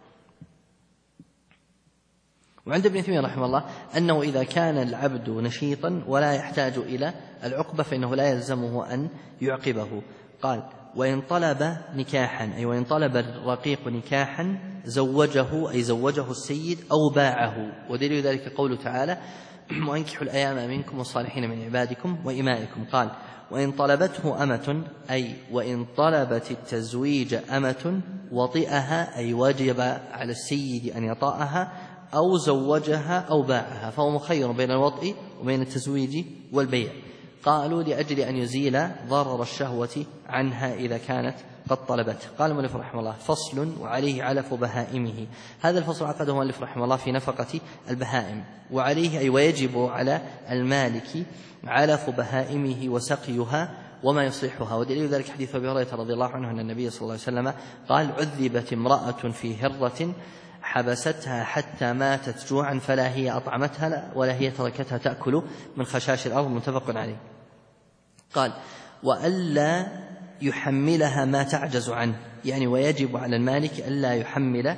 وعند ابن تيمية رحمه الله أنه إذا كان العبد نشيطا ولا يحتاج إلى العقبة فإنه لا يلزمه أن يعقبه. قال وإن طلب نكاحا أي وإن طلب الرقيق نكاحا زوجه أي زوجه السيد أو باعه، ودليل ذلك قوله تعالى وأنكحوا الأيام منكم والصالحين من عبادكم وإمائكم. قال وإن طلبته أمة أي وإن طلبت التزويج أمة وطئها أي وجب على السيد أن يطأها أو زوجها أو باعها، فهو مخير بين الوطء وبين التزويج والبيع. قالوا لأجل أن يزيل ضرر الشهوة عنها إذا كانت قد طلبته. قال المؤلف رحمه الله فصل وعليه علف بهائمه. هذا الفصل عقده المؤلف رحمه الله في نفقة البهائم، وعليه أي ويجب على المالك علف بهائمه وسقيها وما يصلحها، ودليل ذلك حديث أبي هريرة رضي الله عنه أن النبي صلى الله عليه وسلم قال عذبت امرأة في هرة حبستها حتى ماتت جوعا فلا هي أطعمتها ولا هي تركتها تأكل من خشاش الأرض، متفق عليه. قال وألا يحملها ما تعجز عنه، يعني ويجب على المالك ألا يحمل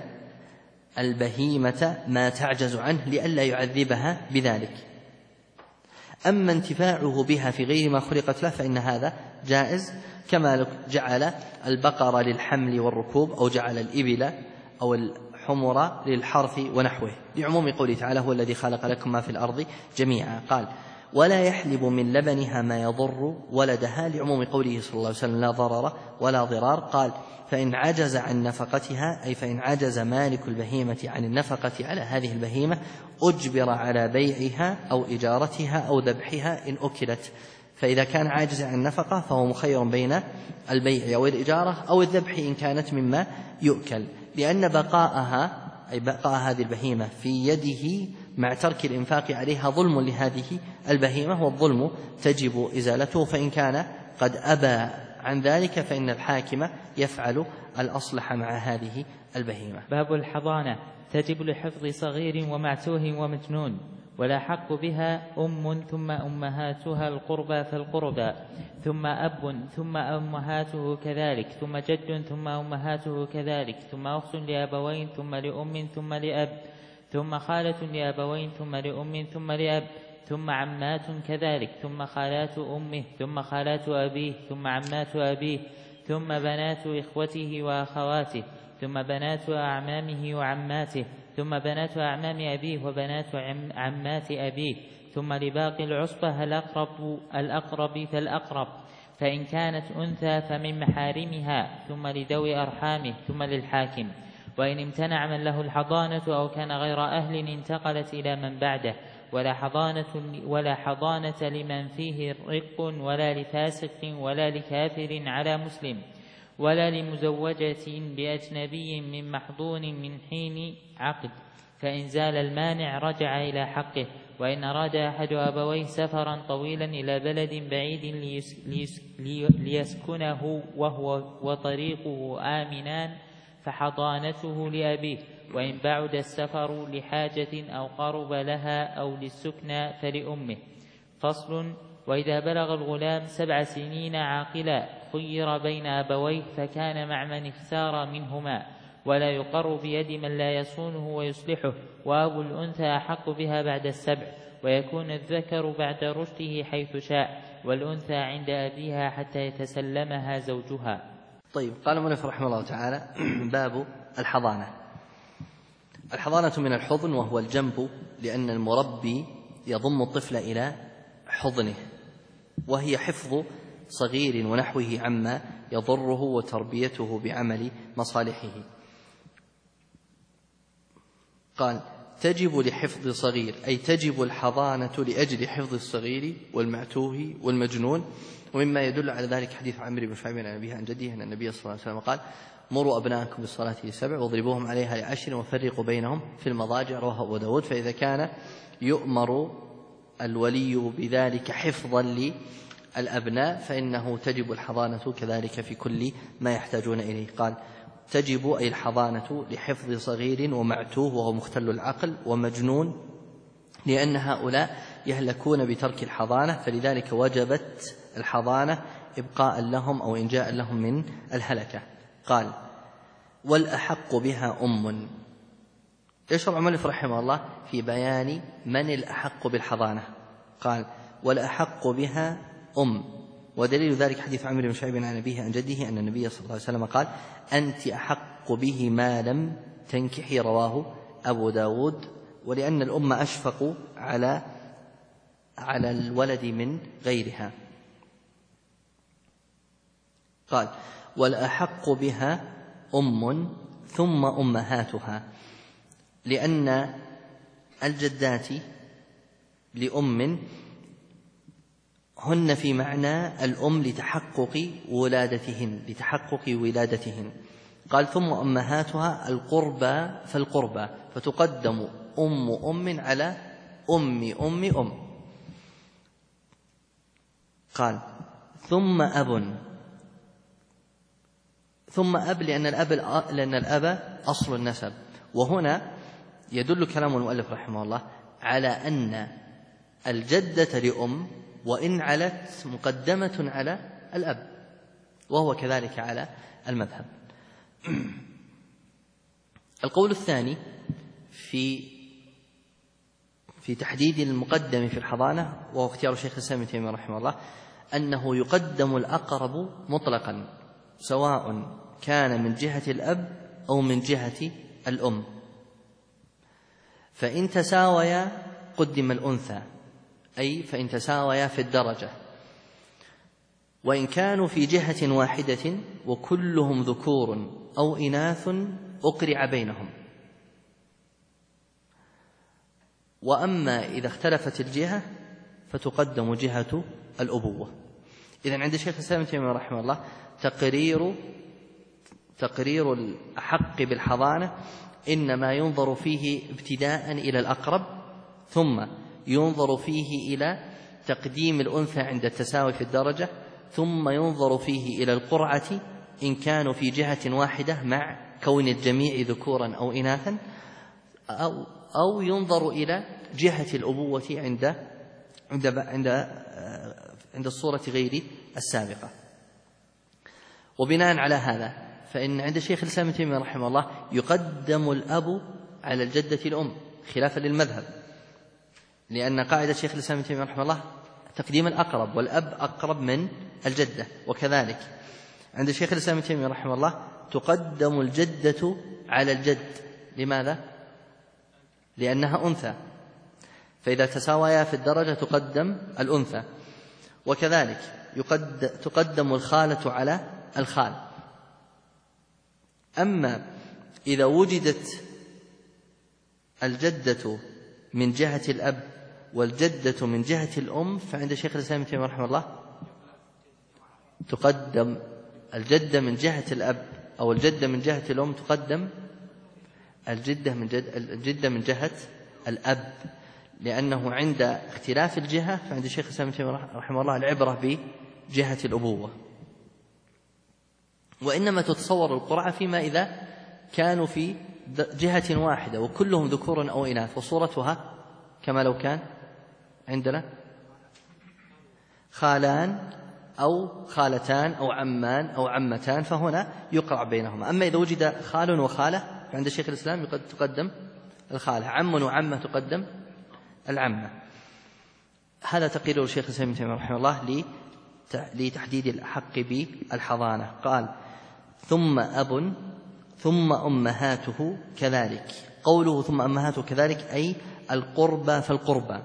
البهيمة ما تعجز عنه لئلا يعذبها بذلك. أما انتفاعه بها في غير ما خلقت له فإن هذا جائز، كما جعل البقر للحمل والركوب أو جعل الإبل أو الحمر للحرث ونحوه، لعموم قوله تعالى هو الذي خلق لكم ما في الأرض جميعا. قال ولا يحلب من لبنها ما يضر ولدها، لعموم قوله صلى الله عليه وسلم لا ضرر ولا ضرار. قال فإن عجز عن نفقتها أي فإن عجز مالك البهيمة عن النفقة على هذه البهيمة أجبر على بيعها أو إجارتها أو ذبحها إن أكلت، فإذا كان عاجز عن النفقة فهو مخير بين البيع أو الإجارة أو الذبح إن كانت مما يؤكل، لأن بقاءها أي بقاء هذه البهيمة في يده مع ترك الإنفاق عليها ظلم لهذه البهيمة، والظلم تجب إزالته، فإن كان قد أبى عن ذلك فإن الحاكم يفعل الأصلح مع هذه البهيمة. باب الحضانة تجب لحفظ صغير ومعتوه ومجنون، ولا حق بها ثم أمهاتها القربى فالقربى، ثم أب ثم أمهاته كذلك، ثم جد ثم أمهاته كذلك، ثم أخت لأبوين ثم لأم ثم لأب، ثم خالة لأبوين ثم لأم ثم لأب، ثم عمات كذلك، ثم خالات أمه، ثم خالات أبيه، ثم عمات أبيه، ثم بنات إخوته وأخواته، ثم بنات أعمامه وعماته، ثم بنات أعمام أبيه وبنات عمات أبيه، ثم لباقي العصبة الأقرب فالأقرب، فإن كانت أنثى فمن محارمها، ثم لذوي أرحامه، ثم للحاكم. وإن امتنع من له الحضانة أو كان غير أهل انتقلت إلى من بعده، ولا حضانة لمن فيه رق ولا لفاسق ولا لكافر على مسلم، ولا لمزوجة بأجنبي من محضون من حين عقد، فإن زال المانع رجع إلى حقه. وإن أراد أحد أبويه سفرا طويلا إلى بلد بعيد ليسكنه وطريقه آمنان فحضانته لأبيه، وإن بعد السفر لحاجة أو قرب لها أو للسكنى فلأمه. فصل. وإذا بلغ الغلام 7 سنين عاقلا خير بين أبويه فكان مع من اختار منهما، ولا يقر بيد من لا يصونه ويصلحه، وأبو الأنثى أحق بها بعد 7، ويكون الذكر بعد رشده حيث شاء، والأنثى عند أبيها حتى يتسلمها زوجها. طيب، قال المؤلف رحمه الله تعالى: باب الحضانة. الحضانة من الحضن وهو الجنب، لأن المربي يضم الطفل إلى حضنه، وهي حفظ صغير ونحوه عما يضره وتربيته بعمل مصالحه. قال: تجب لحفظ صغير، أي تجب الحضانة لأجل حفظ الصغير والمعتوه والمجنون. ومما يدل على ذلك حديث عمرو بن شعيب عن أبيه عن جده أن النبي صلى الله عليه وسلم قال: مروا أبناءكم بالصلاة ل7 واضربوهم عليها ل10 وفرقوا بينهم في المضاجع، رواه أبو داود. فإذا كان يؤمر الولي بذلك حفظا للأبناء فإنه تجب الحضانة كذلك في كل ما يحتاجون إليه. قال: تجب أي الحضانة لحفظ صغير ومعتوه وهو مختل العقل ومجنون، لأن هؤلاء يهلكون بترك الحضانة، فلذلك وجبت الحضانة إبقاء لهم أو إنجاء لهم من الهلكة. قال: والأحق بها أم. يشرع المؤلف رحمه الله في بيان من الأحق بالحضانة. قال: والأحق بها أم، ودليل ذلك حديث عمرو بن شعيب عن أبيه عن جده أن النبي صلى الله عليه وسلم قال: أنت أحق به ما لم تنكحي، رواه أبو داود. ولأن الأم أشفق على الولد من غيرها. قال: والأحق بها أم ثم أمهاتها، لأن الجدات لأم هن في معنى الأم لتحقق ولادتهن. قال: ثم أمهاتها القربى فالقربى، فتقدم أم على أم. قال: ثم أب لأن الأب أصل النسب. وهنا يدل كلام المؤلف رحمه الله على أن الجدة لأم وإن علت مقدمة على الأب، وهو كذلك على المذهب. القول الثاني في تحديد المقدم في الحضانة، وهو اختيار شيخ الإسلام ابن تيمية رحمه الله، أنه يقدم الأقرب مطلقا، سواء كان من جهة الأب أو من جهة الأم. فإن تساويا قدم الأنثى، أي فإن تساويا في الدرجة. وإن كانوا في جهة واحدة وكلهم ذكور أو إناث أقرع بينهم. وأما إذا اختلفت الجهة فتقدم جهة الأبوة. إذن عند الشيخ الإسلام ابن تيمية رحمه الله تقرير الأحق بالحضانة إنما ينظر فيه ابتداء إلى الأقرب، ثم ينظر فيه إلى تقديم الأنثى عند التساوي في الدرجة، ثم ينظر فيه إلى القرعة إن كانوا في جهة واحدة مع كون الجميع ذكورا أو إناثا، أو ينظر إلى جهة الأبوة عند الصورة غير السابقة. وبناء على هذا فإن عند شيخ الإسلام ابن تيمية رحمه الله يقدم الأب على الجدة الأم خلافا للمذهب، لأن قاعدة شيخ الإسلام ابن تيمية رحمه الله تقديم الأقرب، والأب أقرب من الجدة. وكذلك عند شيخ الإسلام ابن تيمية رحمه الله تقدم الجدة على الجد. لماذا؟ لأنها أنثى، فإذا تساويا في الدرجة تقدم الأنثى. وكذلك تقدم الخالة على الخال. أما إذا وجدت الجدة من جهة الأب والجدة من جهة الأم، فعند شيخ الإسلام ابن تيمية رحمه الله تقدم الجدة من جهة الأب أو الجدة من جهة الأم تقدم الجدة من جهة الأب، لأنه عند اختلاف الجهة فعند الشيخ الإسلام ابن تيمية رحمه الله العبرة بجهة الأبوة. وإنما تتصور القرعة فيما إذا كانوا في جهة واحدة وكلهم ذكور أو إناث، وصورتها كما لو كان عندنا خالان أو خالتان أو عمان أو عمتان، فهنا يقرع بينهما. أما إذا وجد خال وخالة فعند الشيخ الإسلام تقدم الخالة، عم وعمة تقدم العمة. هذا تقرير الشيخ الإسلام ابن تيمية رحمه الله لتحديد الحق بالحضانة. قال ثم أب ثم أمهاته كذلك. قوله ثم أمهاته كذلك أي القربى فالقربى،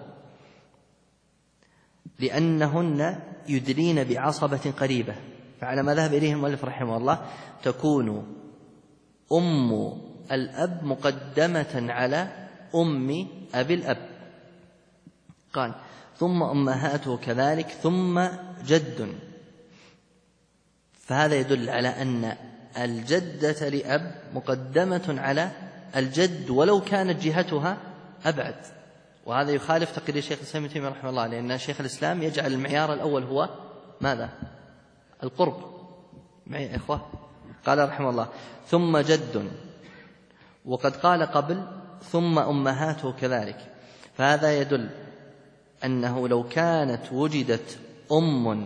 لأنهن يدلين بعصبة قريبة. فعلى ما ذهب إليه المؤلف رحمه الله تكون أم الأب مقدمة على أم أبي الأب. قال ثم أمهاته كذلك ثم جد، فهذا يدل على أن الجدة لأب مقدمة على الجد ولو كانت جهتها أبعد. وهذا يخالف تقرير الشيخ الإسلام ابن تيمية رحمه الله، لأن شيخ الإسلام يجعل المعيار الأول هو ماذا؟ القرب. معي يا إخوة؟ قال رحمه الله ثم جد، وقد قال قبل ثم أمهاته كذلك، فهذا يدل أنه لو كانت وجدت أم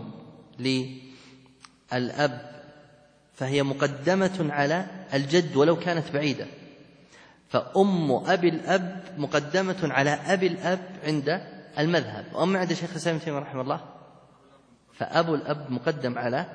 للأب فهي مقدمة على الجد ولو كانت بعيدة، فأم أبي الأب مقدمة على أبي الأب عند المذهب. وأما عند الشيخ الإسلام ابن تيمية رحمه الله فأبو الأب مقدم على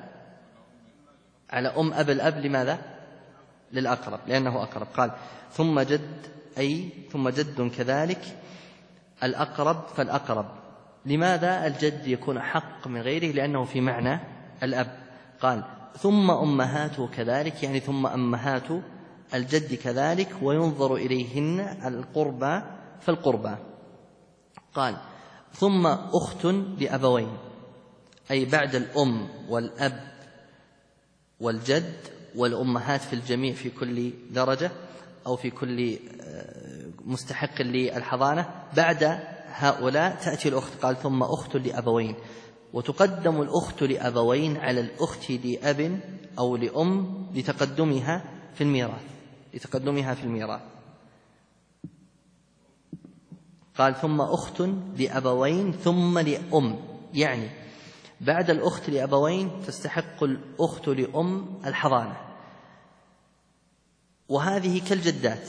أم أبي الأب. لماذا؟ للأقرب، لأنه أقرب. قال ثم جد أي ثم جد كذلك الأقرب فالأقرب. لماذا الجد يكون حق من غيره؟ لأنه في معنى الأب. قال ثم أمهاته كذلك يعني ثم أمهات الجد كذلك، وينظر إليهن القربى فالقربى. قال ثم أخت لأبوين، أي بعد الأم والأب والجد والأمهات في الجميع في كل درجة أو في كل مستحق للحضانة، بعد هؤلاء تأتي الأخت. قال ثم أخت لأبوين، وتقدم الأخت لأبوين على الأخت لأب أو لأم لتقدمها في الميراث. قال ثم أخت لأبوين ثم لأم، يعني بعد الأخت لأبوين تستحق الأخت لأم الحضانة، وهذه كالجدات،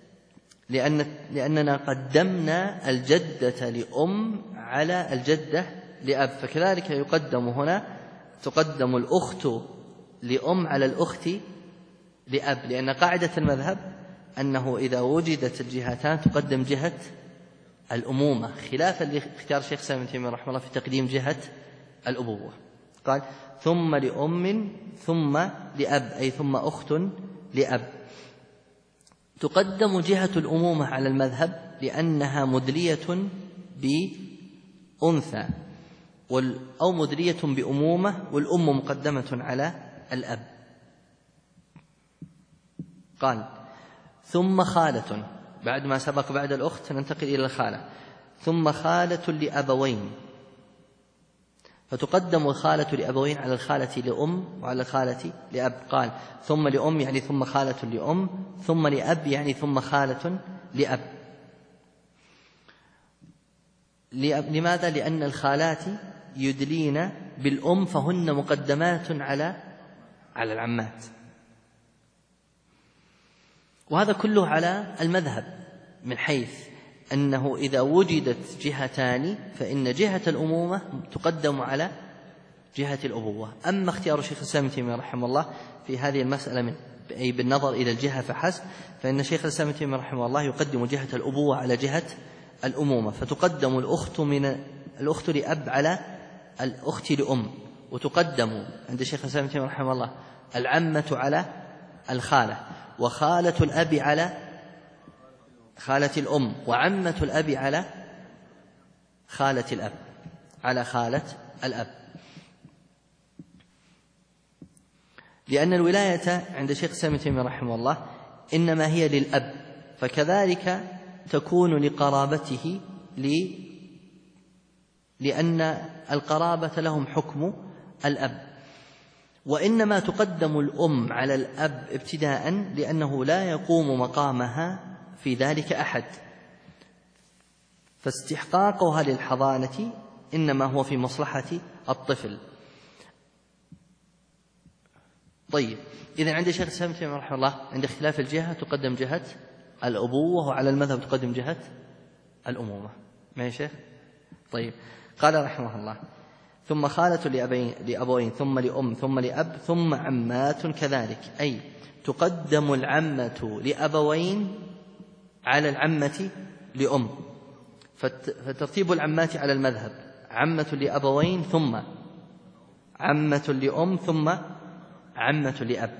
لأننا قدمنا الجدة لأم على الجدة لأب، فكذلك يقدم هنا تقدم الأخت لأم على الأخت لأب، لأن قاعدة المذهب أنه إذا وجدت الجهتان تقدم جهة الأمومة، خلافا لاختيار الشيخ الإسلام ابن تيمية رحمه الله في تقديم جهة الأبوة. قال ثم لأم ثم لأب، أي ثم أخت لأب. تقدم جهة الأمومة على المذهب لأنها مدلية بأنثى أو مدلية بأمومة، والأم مقدمة على الأب. قال ثم خالة، بعد ما سبق بعد الأخت ننتقل إلى الخالة. ثم خالة لأبوين، فتقدم الخالة لأبوين على الخالة لأم وعلى الخالة لأب. قال ثم لأم يعني ثم خالة لأم، ثم لأب يعني ثم خالة لأب. لماذا؟ لأن الخالات يدلين بالأم فهن مقدمات على العمات، وهذا كله على المذهب، من حيث أنه إذا وجدت جهتان فإن جهة الأمومة تقدم على جهة الأبوة. أما اختيار الشيخ الإسلام ابن تيمية رحمه الله في هذه المسألة أي بالنظر إلى الجهة فحسب، فإن الشيخ الإسلام ابن تيمية رحمه الله يقدم جهة الأبوة على جهة الأمومة، فتقدم الأخت من الأخت لأب على الأخت لأم، وتقدم عند الشيخ الإسلام ابن تيمية رحمه الله العمة على الخالة، وخالة الأب على خالة الأم، وعمة الأب على خالة الأب. لأن الولاية عند شيخ الإسلام ابن تيمية رحمه الله إنما هي للأب، فكذلك تكون لقرابته لأن القرابة لهم حكم الأب. وإنما تقدم الأم على الأب ابتداء لأنه لا يقوم مقامها في ذلك أحد، فاستحقاقها للحضانة إنما هو في مصلحة الطفل. طيب، إذن عند شيخ الإسلام ابن تيمية رحمه الله عند اختلاف الجهة تقدم جهة الأبوة، وعلى المذهب تقدم جهة الأمومة. ما يا شيخ؟ طيب، قال رحمه الله: ثم خالة لأبوين ثم لأم ثم لأب ثم عمات كذلك، أي تقدم العمة لأبوين على العمة لأم، فترتيب العمات على المذهب عمة لأبوين ثم عمة لأم ثم عمة لأب.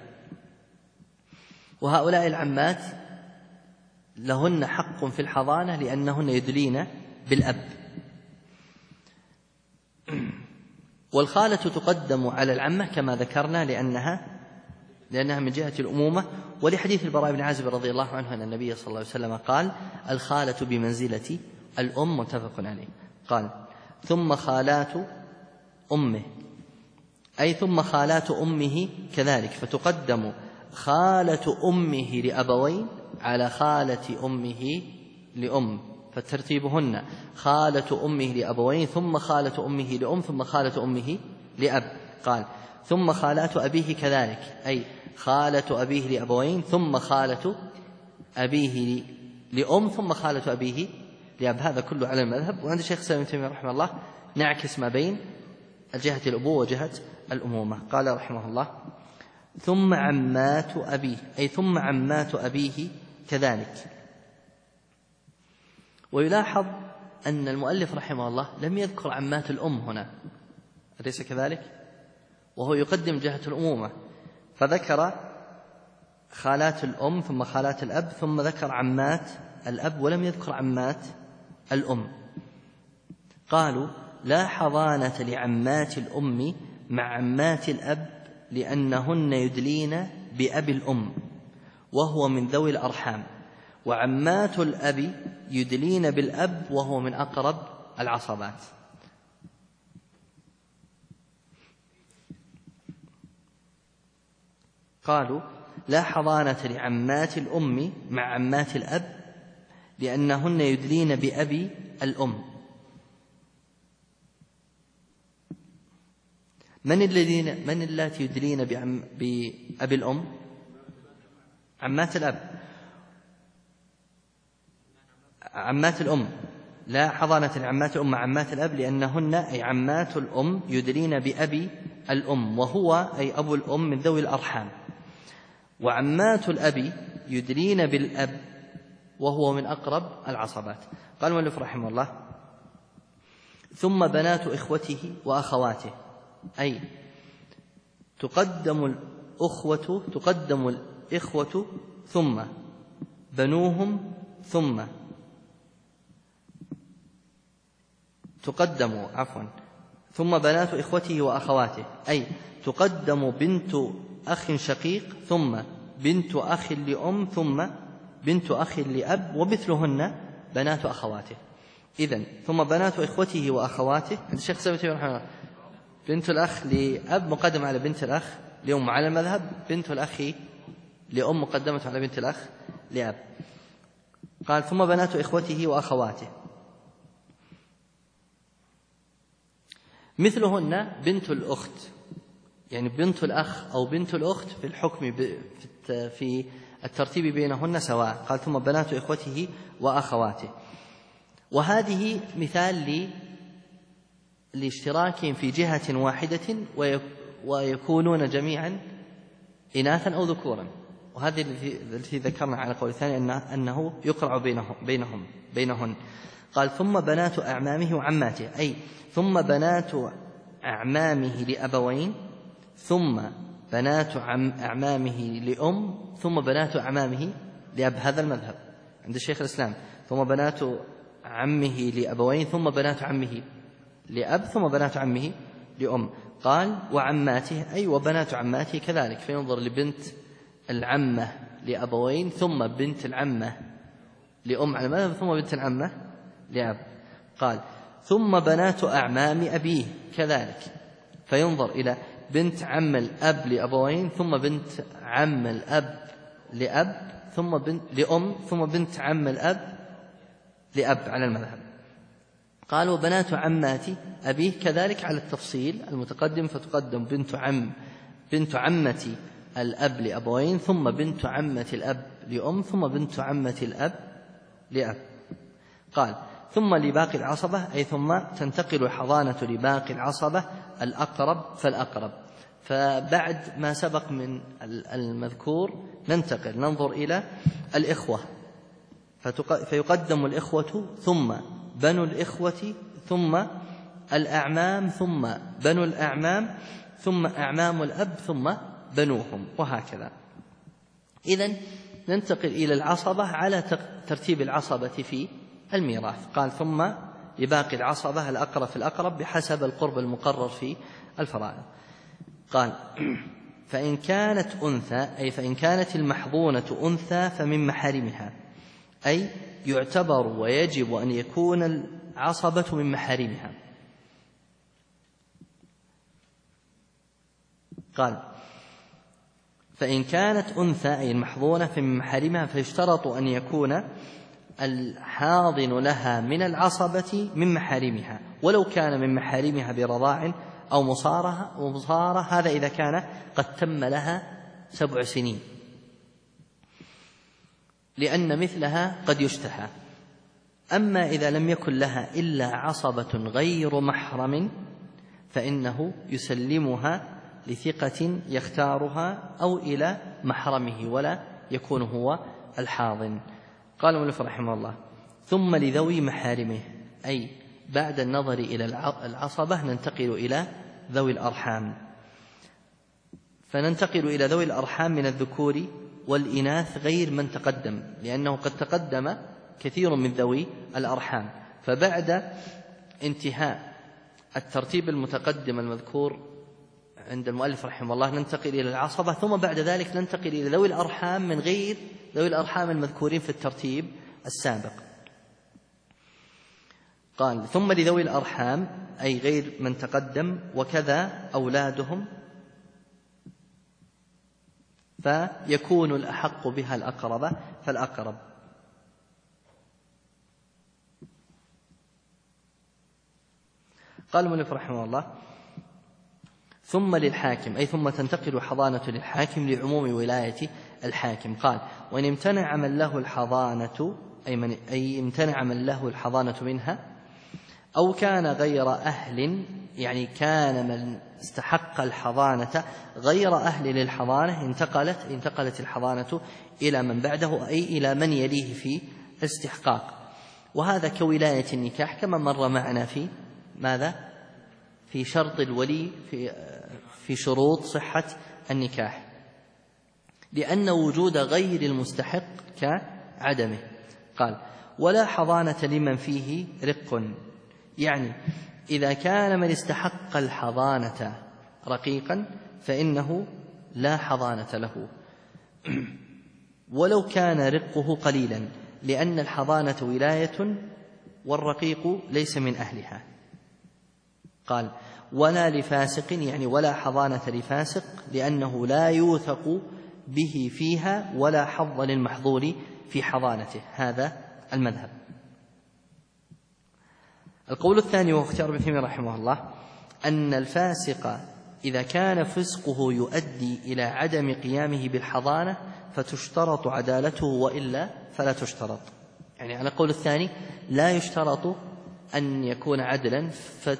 وهؤلاء العمات لهن حق في الحضانة لأنهن يدلين بالأب. والخالة تقدم على العمة كما ذكرنا لأنها من جهة الأمومة، ولحديث البراء بن عازب رضي الله عنه أن النبي صلى الله عليه وسلم قال: الخالة بمنزلة الأم، متفق عليه. قال: ثم خالات أمه، أي ثم خالات أمه كذلك، فتقدم خالة أمه لأبوين على خالة أمه لأم، فترتيبهن خالة أمه لأبوين ثم خالة أمه لأم ثم خالة أمه لأب. قال: ثم خالات أبيه كذلك، أي خالة أبيه لأبوين ثم خالة أبيه لأم ثم خالة أبيه لأب. هذا كله على المذهب. وعند الشيخ الإسلام ابن تيمية رحمه الله نعكس ما بين جهة الأبوة وجهة الأمومة. قال رحمه الله: ثم عمات أبيه، أي ثم عمات أبيه كذلك. ويلاحظ أن المؤلف رحمه الله لم يذكر عمات الأم هنا، أليس كذلك؟ وهو يقدم جهة الأمومة، فذكر خالات الأم ثم خالات الأب ثم ذكر عمات الأب ولم يذكر عمات الأم. قالوا: لا حضانة لعمات الأم مع عمات الأب لأنهن يدلين بأبي الأم وهو من ذوي الأرحام، وعمات الأب يدلين بالأب وهو من أقرب العصبات. قالوا: لا حضانة لعمات الأم مع عمات الأب لأنهن يدلين بأبي الأم. من اللاتي يدلين بأبي الأم؟ عمات الأب. عمات الأم لا حضانة لعمات الأم مع عمات الأب لأنهن أي عمات الأم يدلين بأبي الأم وهو أي أبو الأم من ذوي الأرحام، وعمات الأب يدلين بالأب وهو من أقرب العصبات. قال المؤلف رحمه الله: ثم بنات إخوته وأخواته، أي تقدم الإخوة ثم بنوهم ثم ثم بنات إخوته وأخواته، أي تقدم بنت أخ شقيق ثم بنت أخ لأم ثم بنت أخ لأب ومثلهن بنات أخواته. إذن ثم بنات إخوته وأخواته عند الشيخ الإسلام ابن تيمية رحمه الله بنت الأخ لأب مقدمة على بنت الأخ لأم، على المذهب بنت الأخ لأم مقدمة على بنت الأخ لأب. قال: ثم بنات إخوته وأخواته مثلهن بنت الأخت، يعني بنت الأخ أو بنت الأخت في الحكم في الترتيب بينهن سواء. قال: ثم بنات إخوته وأخواته. وهذه مثال لاشتراكهم في جهة واحدة ويكونون جميعا إناثا أو ذكورا، وهذه التي ذكرنا على قول الثاني أنه يقرع بينهن. قال: ثم بنات أعمامه وعماته، أي ثم بنات أعمامه لأبوين ثم بنات أعمامه لأم ثم بنات أعمامه لأب. هذا المذهب عند الشيخ الإسلام: ثم بنات عمه لأبوين ثم بنات عمه لأب ثم بنات عمه لأم. قال وعماته أي وبنات عماته كذلك، فينظر لبنت العمة لأبوين ثم بنت العمة لأم على المذهب ثم بنت العمة لأب. قال ثم بنات أعمام أبيه كذلك، فينظر إلى بنت عم الأب لأبوين ثم بنت عم الأب لأب ثم بنت لأم ثم بنت عم الأب لأب على المذهب. قال وبنات عمات أبيه كذلك على التفصيل المتقدم، فتقدم بنت عمة الأب لأبوين ثم بنت عمة الأب لأم ثم بنت عمة الأب لأب. قال ثم لباقي العصبة أي ثم تنتقل الحضانة لباقي العصبة الأقرب فالأقرب. فبعد ما سبق من المذكور ننظر إلى الإخوة، فيقدم الإخوة ثم بنو الإخوة ثم الأعمام ثم بنو الأعمام ثم أعمام الأب ثم بنوهم وهكذا. إذن ننتقل إلى العصبة على ترتيب العصبة في الميراث. قال ثم لباقي العصبة الأقرب في الأقرب بحسب القرب المقرر في الفرائض. قال فإن كانت أنثى أي فإن كانت المحظونة أنثى فمن محارمها، أي يعتبر ويجب أن يكون العصبة من محارمها. قال فإن كانت أنثى أي المحظونة فمن محارمها فيشترط أن يكون الحاضن لها من العصبة من محارمها، ولو كان من محارمها برضاع أو مصارة، هذا إذا كان قد تم لها 7 سنين، لأن مثلها قد يشتهى. أما إذا لم يكن لها إلا عصبة غير محرم فإنه يسلمها لثقة يختارها أو إلى محرمه ولا يكون هو الحاضن. قال المؤلف رحمه الله ثم لذوي محارمه، أي بعد النظر إلى العصبة ننتقل إلى ذوي الأرحام. فننتقل إلى ذوي الأرحام من الذكور والإناث غير من تقدم، لأنه قد تقدم كثير من ذوي الأرحام. فبعد انتهاء الترتيب المتقدم المذكور عند المؤلف رحمه الله ننتقل إلى العصبة، ثم بعد ذلك ننتقل إلى ذوي الأرحام من غير ذوي الأرحام المذكورين في الترتيب السابق. قال ثم لذوي الأرحام أي غير من تقدم وكذا أولادهم، فيكون الأحق بها الأقرب فالأقرب. قال المؤلف رحمه الله ثم للحاكم أي ثم تنتقل حضانة للحاكم لعموم ولاية الحاكم. قال وإن امتنع من له الحضانة أي امتنع من له الحضانة منها أو كان غير أهل، يعني كان من استحق الحضانة غير أهل للحضانة انتقلت الحضانة إلى من بعده أي إلى من يليه في الاستحقاق. وهذا كولاية النكاح كما مر معنا في ماذا؟ في شرط الولي في شروط صحة النكاح، لأن وجود غير المستحق كعدمه. قال ولا حضانة لمن فيه رق، يعني إذا كان من استحق الحضانة رقيقا فإنه لا حضانة له ولو كان رقه قليلا، لأن الحضانة ولاية والرقيق ليس من أهلها. قال ولا لفاسق، يعني ولا حضانة لفاسق، لأنه لا يوثق به فيها ولا حظ للمحظور في حضانته. هذا المذهب. القول الثاني وهو اختيار ابن تيمية رحمه الله أن الفاسق إذا كان فسقه يؤدي إلى عدم قيامه بالحضانة فتشترط عدالته وإلا فلا تشترط. يعني على القول الثاني لا يشترط أن يكون عدلا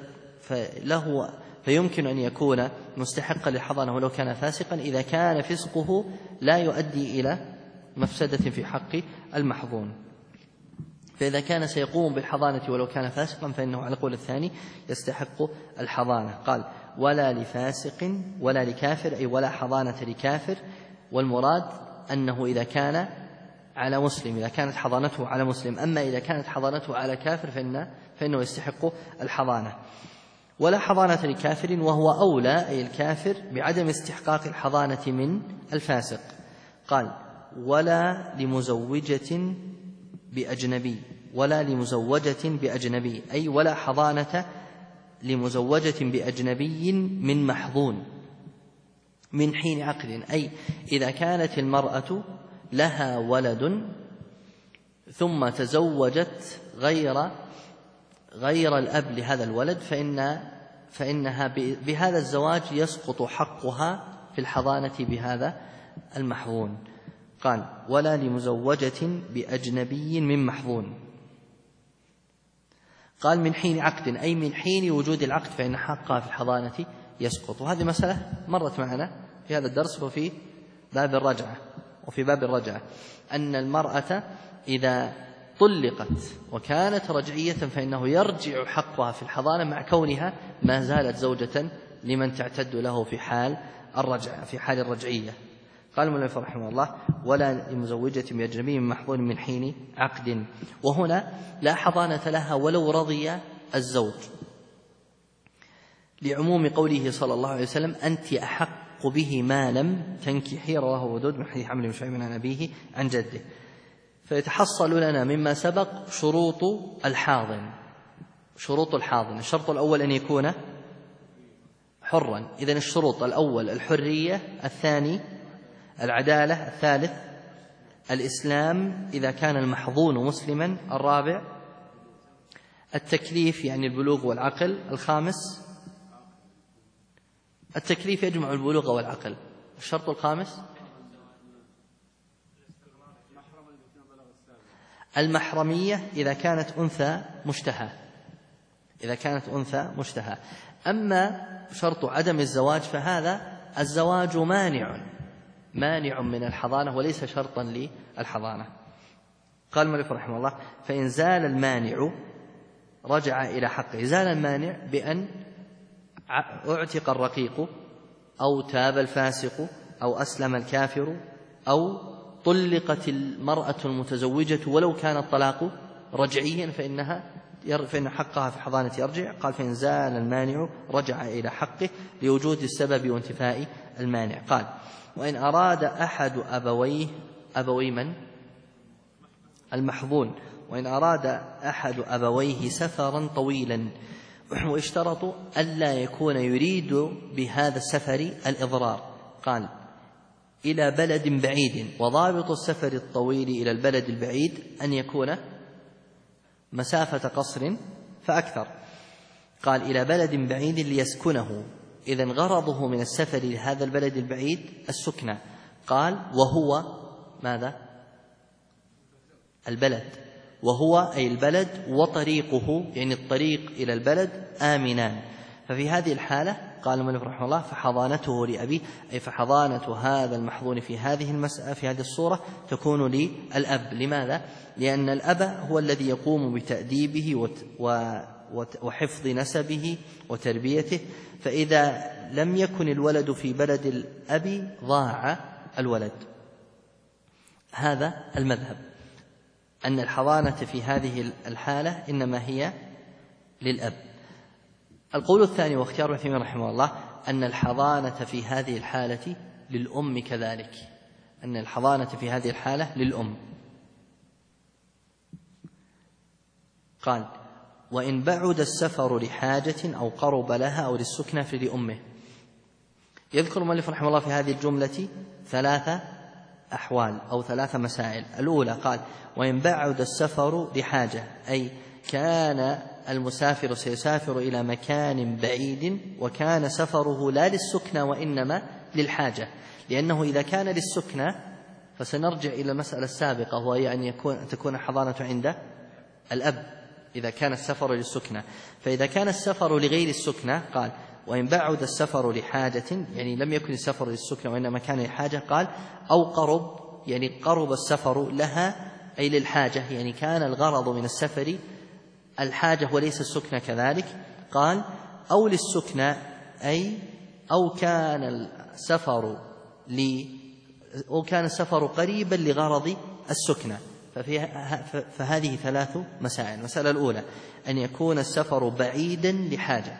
فيمكن أن يكون مستحقا للحضانة ولو كان فاسقا إذا كان فسقه لا يؤدي إلى مفسدة في حق المحظون. فإذا كان سيقوم بالحضانة ولو كان فاسقا فإنه على القول الثاني يستحق الحضانة. قال ولا لفاسق ولا لكافر، أي ولا حضانة لكافر، والمراد أنه إذا كان على مسلم، إذا كانت حضانته على مسلم. أما إذا كانت حضانته على كافر فإنه يستحق الحضانة. ولا حضانة لكافر وهو أولى أي الكافر بعدم استحقاق الحضانة من الفاسق. قال ولا لمزوجة بأجنبي أي ولا حضانة لمزوجة بأجنبي من محظون من حين عقد، أي إذا كانت المرأة لها ولد ثم تزوجت غير الأب لهذا الولد فإنها بهذا الزواج يسقط حقها في الحضانة بهذا المحظون. قال ولا لمزوجة بأجنبي من محظون. قال من حين عقد أي من حين وجود العقد فإن حقها في الحضانة يسقط. وهذه مسألة مرت معنا في هذا الدرس وفي باب الرجعة أن المرأة إذا طلقت وكانت رجعية فإنه يرجع حقها في الحضانة مع كونها ما زالت زوجة لمن تعتد له في حال الرجعية. قال المؤلف رحمه الله ولا لمزوجة بأجنبي من محظون من حين عقد. وهنا لا حضانة لها ولو رضي الزوج، لعموم قوله صلى الله عليه وسلم أنت أحق به ما لم تنكحي، رواه ودود من حديث عمرو بن شعيب عن أبيه عن جده. فيتحصل لنا مما سبق شروط الحاضن. الشرط الأول أن يكون حرا، إذن الشروط الأول الحرية، الثاني العدالة، الثالث الإسلام إذا كان المحظون مسلما، الرابع التكليف يعني البلوغ والعقل، الخامس التكليف يجمع البلوغ والعقل، الشرط الخامس المحرمية إذا كانت أنثى مشتهى. أما شرط عدم الزواج فهذا الزواج مانع من الحضانة وليس شرطا للحضانة. قال المؤلف رحمه الله فإن زال المانع رجع إلى حقه. زال المانع بأن اعتق الرقيق أو تاب الفاسق أو أسلم الكافر أو طلقت المرأة المتزوجة ولو كان الطلاق رجعيا فإن حقها في الحضانة يرجع. قال فإن زال المانع رجع إلى حقه لوجود السبب وانتفاء المانع. قال وإن أراد أحد أبوي من المحظون وإن أراد أحد أبويه سفرا طويلا واشترطوا ألا يكون يريد بهذا السفر الإضرار، قال إلى بلد بعيد، وضابط السفر الطويل إلى البلد البعيد أن يكون مسافة قصر فأكثر. قال إلى بلد بعيد ليسكنه، إذن غرضه من السفر لهذا البلد البعيد السكنة. قال وهو ماذا؟ البلد، وهو أي البلد، وطريقه يعني الطريق إلى البلد آمنان. ففي هذه الحالة قال المؤلف رحمه الله فحضانته لأبيه، أي فحضانة هذا المحظون في هذه الصورة تكون للأب. لماذا؟ لأن الأب هو الذي يقوم بتأديبه وحفظ نسبه وتربيته، فإذا لم يكن الولد في بلد الأب ضاع الولد. هذا المذهب، أن الحضانة في هذه الحالة إنما هي للأب. القول الثاني واختيار ابن عثيمين رحمه الله أن الحضانة في هذه الحالة للأم كذلك، أن الحضانة في هذه الحالة للأم. قال وإن بعد السفر لحاجة أو قرب لها أو للسكنة فلأمه. يذكر المؤلف رحمه الله في هذه الجملة 3 أحوال أو 3 مسائل. الأولى قال وإن بعد السفر لحاجة، أي كان المسافر سيسافر إلى مكان بعيد وكان سفره لا للسكنة وإنما للحاجة، لأنه إذا كان للسكنة فسنرجع إلى المسألة السابقة وهي أن تكون حضانة عند الأب إذا كان السفر للسكنة. فإذا كان السفر لغير السكنة قال وإن بعد السفر لحاجة، يعني لم يكن السفر للسكنة وإنما كان لحاجة، قال أو قرب، يعني قرب السفر لها أي للحاجة، يعني كان الغرض من السفر الحاجة وليس السكنة كذلك. قال أو للسكنة، أي أو كان السفر قريبا لغرض السكنة. فهذه 3 مسائل. المسألة الأولى أن يكون السفر بعيدا لحاجة،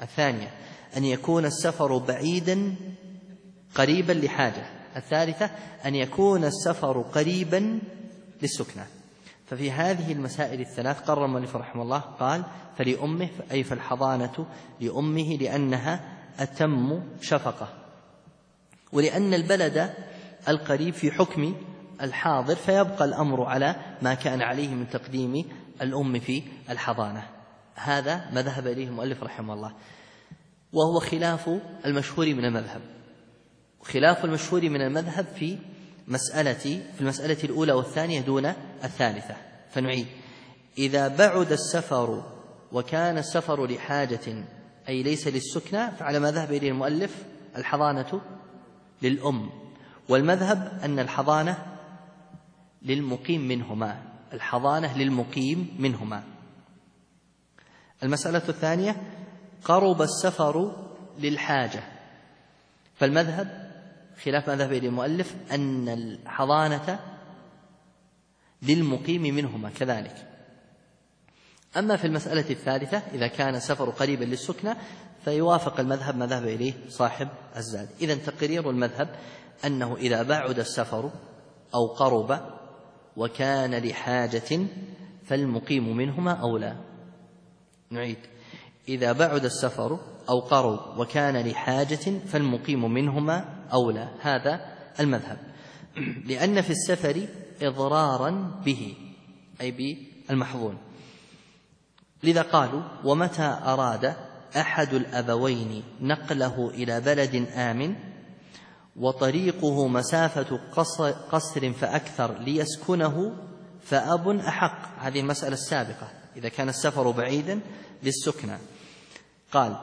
الثانية أن يكون السفر بعيدا قريبا لحاجة. الثالثة أن يكون السفر قريبا للسكنى. ففي هذه المسائل الثلاث قرر المؤلف رحمه الله قال فلأمه، أي فالحضانة لأمه لأنها أتم شفقة، ولأن البلد القريب في حكم الحاضر، فيبقى الأمر على ما كان عليه من تقديم الأم في الحضانة. هذا ما ذهب إليه المؤلف رحمه الله، وهو خلاف المشهور من المذهب. خلاف المشهور من المذهب في المسألة الأولى والثانية دون الثالثة. فنعيد: إذا بعد السفر وكان السفر لحاجة أي ليس للسكنى، فعلى ما ذهب إليه المؤلف الحضانة للأم، والمذهب أن الحضانة للمقيم منهما، الحضانة للمقيم منهما. المسألة الثانية: قرب السفر للحاجة، فالمذهب خلاف ما ذهب إليه المؤلف أن الحضانة للمقيم منهما كذلك. أما في المسألة الثالثة إذا كان السفر قريبا للسكنى فيوافق المذهب ما ذهب إليه صاحب الزاد. إذن تقرير المذهب أنه إذا بعد السفر أو قرب وكان لحاجة فالمقيم منهما أولى. نعيد: إذا بعد السفر أو قرب وكان لحاجة فالمقيم منهما أولى. هذا المذهب، لأن في السفر إضرارا به أي بالمحظون. لذا قالوا: ومتى أراد أحد الأبوين نقله إلى بلد آمن وطريقه مسافة قصر فأكثر ليسكنه فأب أحق. هذه المسألة السابقة إذا كان السفر بعيدا للسكنى. قال: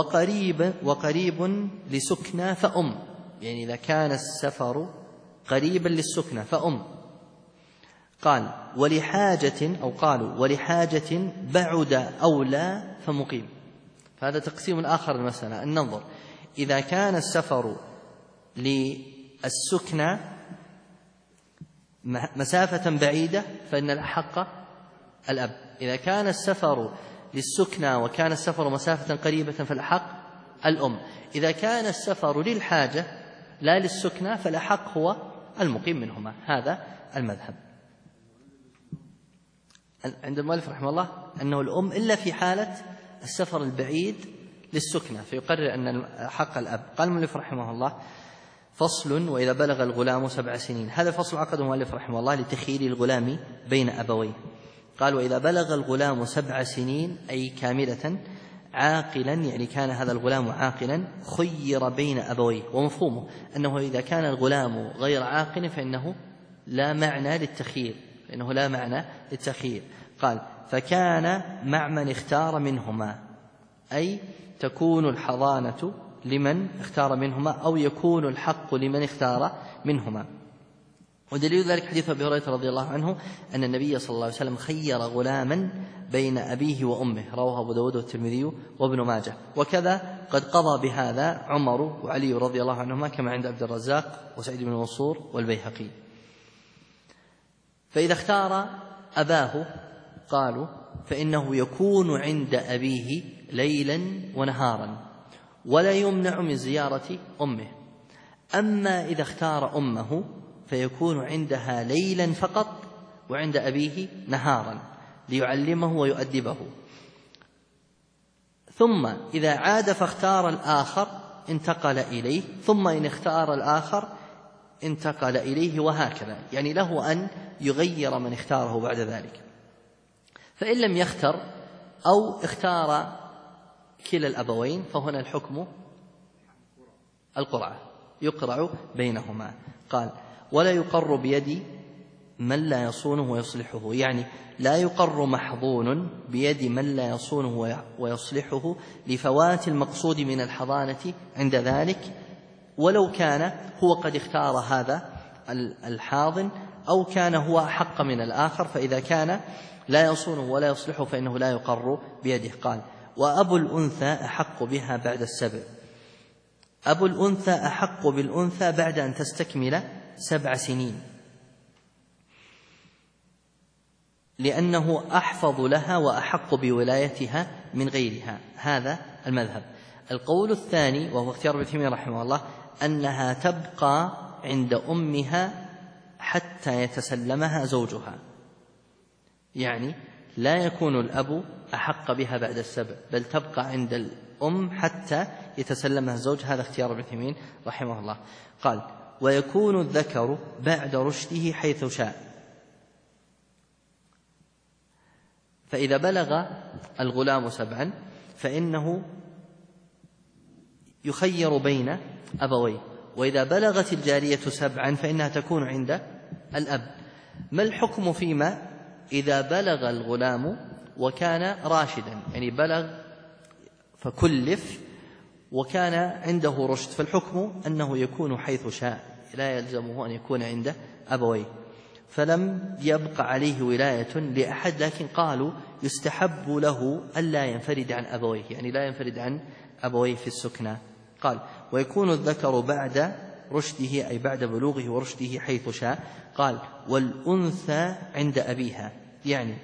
وقريب لسكنى فأم، يعني إذا كان السفر قريبا للسكنى فأم. قال: ولحاجة، أو قالوا ولحاجة بعد أولى فمقيم. فهذا تقسيم آخر المسألة. النظر: إذا كان السفر للسكنى مسافة بعيدة فإن الأحق الأب. إذا كان السفر للسكنى وكان السفر مسافة قريبة فالأحق الأم. إذا كان السفر للحاجة لا للسكنى فالأحق هو المقيم منهما. هذا المذهب عند المؤلف رحمه الله أنه الأم إلا في حالة السفر البعيد للسكنى، فيقرر أن الحق الأب. قال المؤلف رحمه الله: فصل: وإذا بلغ الغلام 7 سنين. هذا فصل عقده المؤلف رحمه الله لتخيير الغلام بين أبويه. قال: وإذا بلغ الغلام 7 سنين أي كاملة عاقلا، يعني كان هذا الغلام عاقلا، خير بين أبويه. ومفهومه أنه إذا كان الغلام غير عاقل فإنه لا معنى للتخيير. قال: فكان مع من اختار منهما، أي تكون الحضانة لمن اختار منهما أو يكون الحق لمن اختار منهما. ودليل ذلك حديث أبي هريرة رضي الله عنه أن النبي صلى الله عليه وسلم خير غلاما بين أبيه وأمه، رواه أبو داود والترمذي وابن ماجه. وكذا قد قضى بهذا عمر وعلي رضي الله عنهما كما عند عبد الرزاق وسعيد بن منصور والبيهقي. فإذا اختار أباه قالوا فإنه يكون عند أبيه ليلا ونهارا ولا يمنع من زيارة أمه. أما إذا اختار أمه فيكون عندها ليلا فقط وعند أبيه نهارا ليعلمه ويؤدبه. ثم إذا عاد فاختار الآخر انتقل إليه، ثم إن اختار الآخر انتقل إليه، وهكذا، يعني له أن يغير من اختاره بعد ذلك. فإن لم يختر أو اختار كلا الأبوين فهنا الحكم القرعة، يقرع بينهما. قال: ولا يقر بيد من لا يصونه ويصلحه، يعني لا يقر محظون بيد من لا يصونه ويصلحه لفوات المقصود من الحضانة عند ذلك، ولو كان هو قد اختار هذا الحاضن أو كان هو أحق من الآخر. فإذا كان لا يصونه ولا يصلحه فإنه لا يقر بيده. قال: وأبو الأنثى أحق بها بعد 7. أبو الأنثى أحق بالأنثى بعد أن تستكمل 7 سنين. لأنه أحفظ لها وأحق بولايتها من غيرها، هذا المذهب. القول الثاني وهو اختيار ابن تيمية رحمه الله أنها تبقى عند أمها حتى يتسلمها زوجها، يعني لا يكون الأب أحق بها بعد السبع، بل تبقى عند الأم حتى يتسلمها الزوج، هذا اختيار ابن تيمية رحمه الله. قال: ويكون الذكر بعد رشده حيث شاء، فإذا بلغ الغلام 7 فإنه يخير بين أبويه، وإذا بلغت الجارية 7 فإنها تكون عند الأب. ما الحكم فيما إذا بلغ الغلام وكان راشدا، يعني بلغ فكلف وكان عنده رشد، فالحكم أنه يكون حيث شاء، لا يلزمه أن يكون عند أبويه، فلم يبق عليه ولاية لأحد، لكن قالوا يستحب له ألا ينفرد عن أبويه، يعني لا ينفرد عن أبويه في السكنى. قال: ويكون الذكر بعد رشده أي بعد بلوغه ورشده حيث شاء. قال: والأنثى عند أبيها، يعني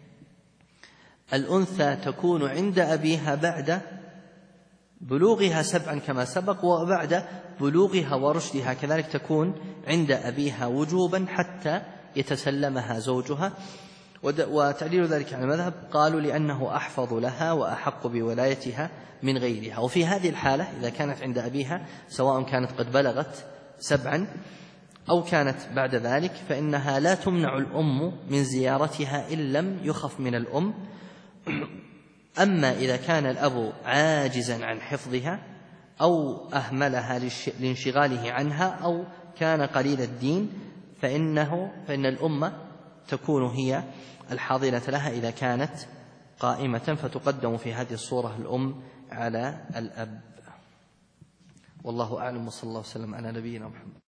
الأنثى تكون عند أبيها بعد بلوغها 7 كما سبق، وبعد بلوغها ورشدها كذلك تكون عند أبيها وجوبا حتى يتسلمها زوجها. وتعليل ذلك على المذهب قالوا لأنه أحفظ لها وأحق بولايتها من غيرها. وفي هذه الحالة إذا كانت عند أبيها سواء كانت قد بلغت 7 أو كانت بعد ذلك فإنها لا تمنع الأم من زيارتها إن لم يخف من الأم. أما إذا كان الأب عاجزا عن حفظها أو أهملها لانشغاله عنها أو كان قليل الدين فإن الأم تكون هي الحاضنة لها إذا كانت قائمة، فتقدم في هذه الصورة الأم على الأب. والله أعلم، وصلى الله وسلم على نبينا محمد.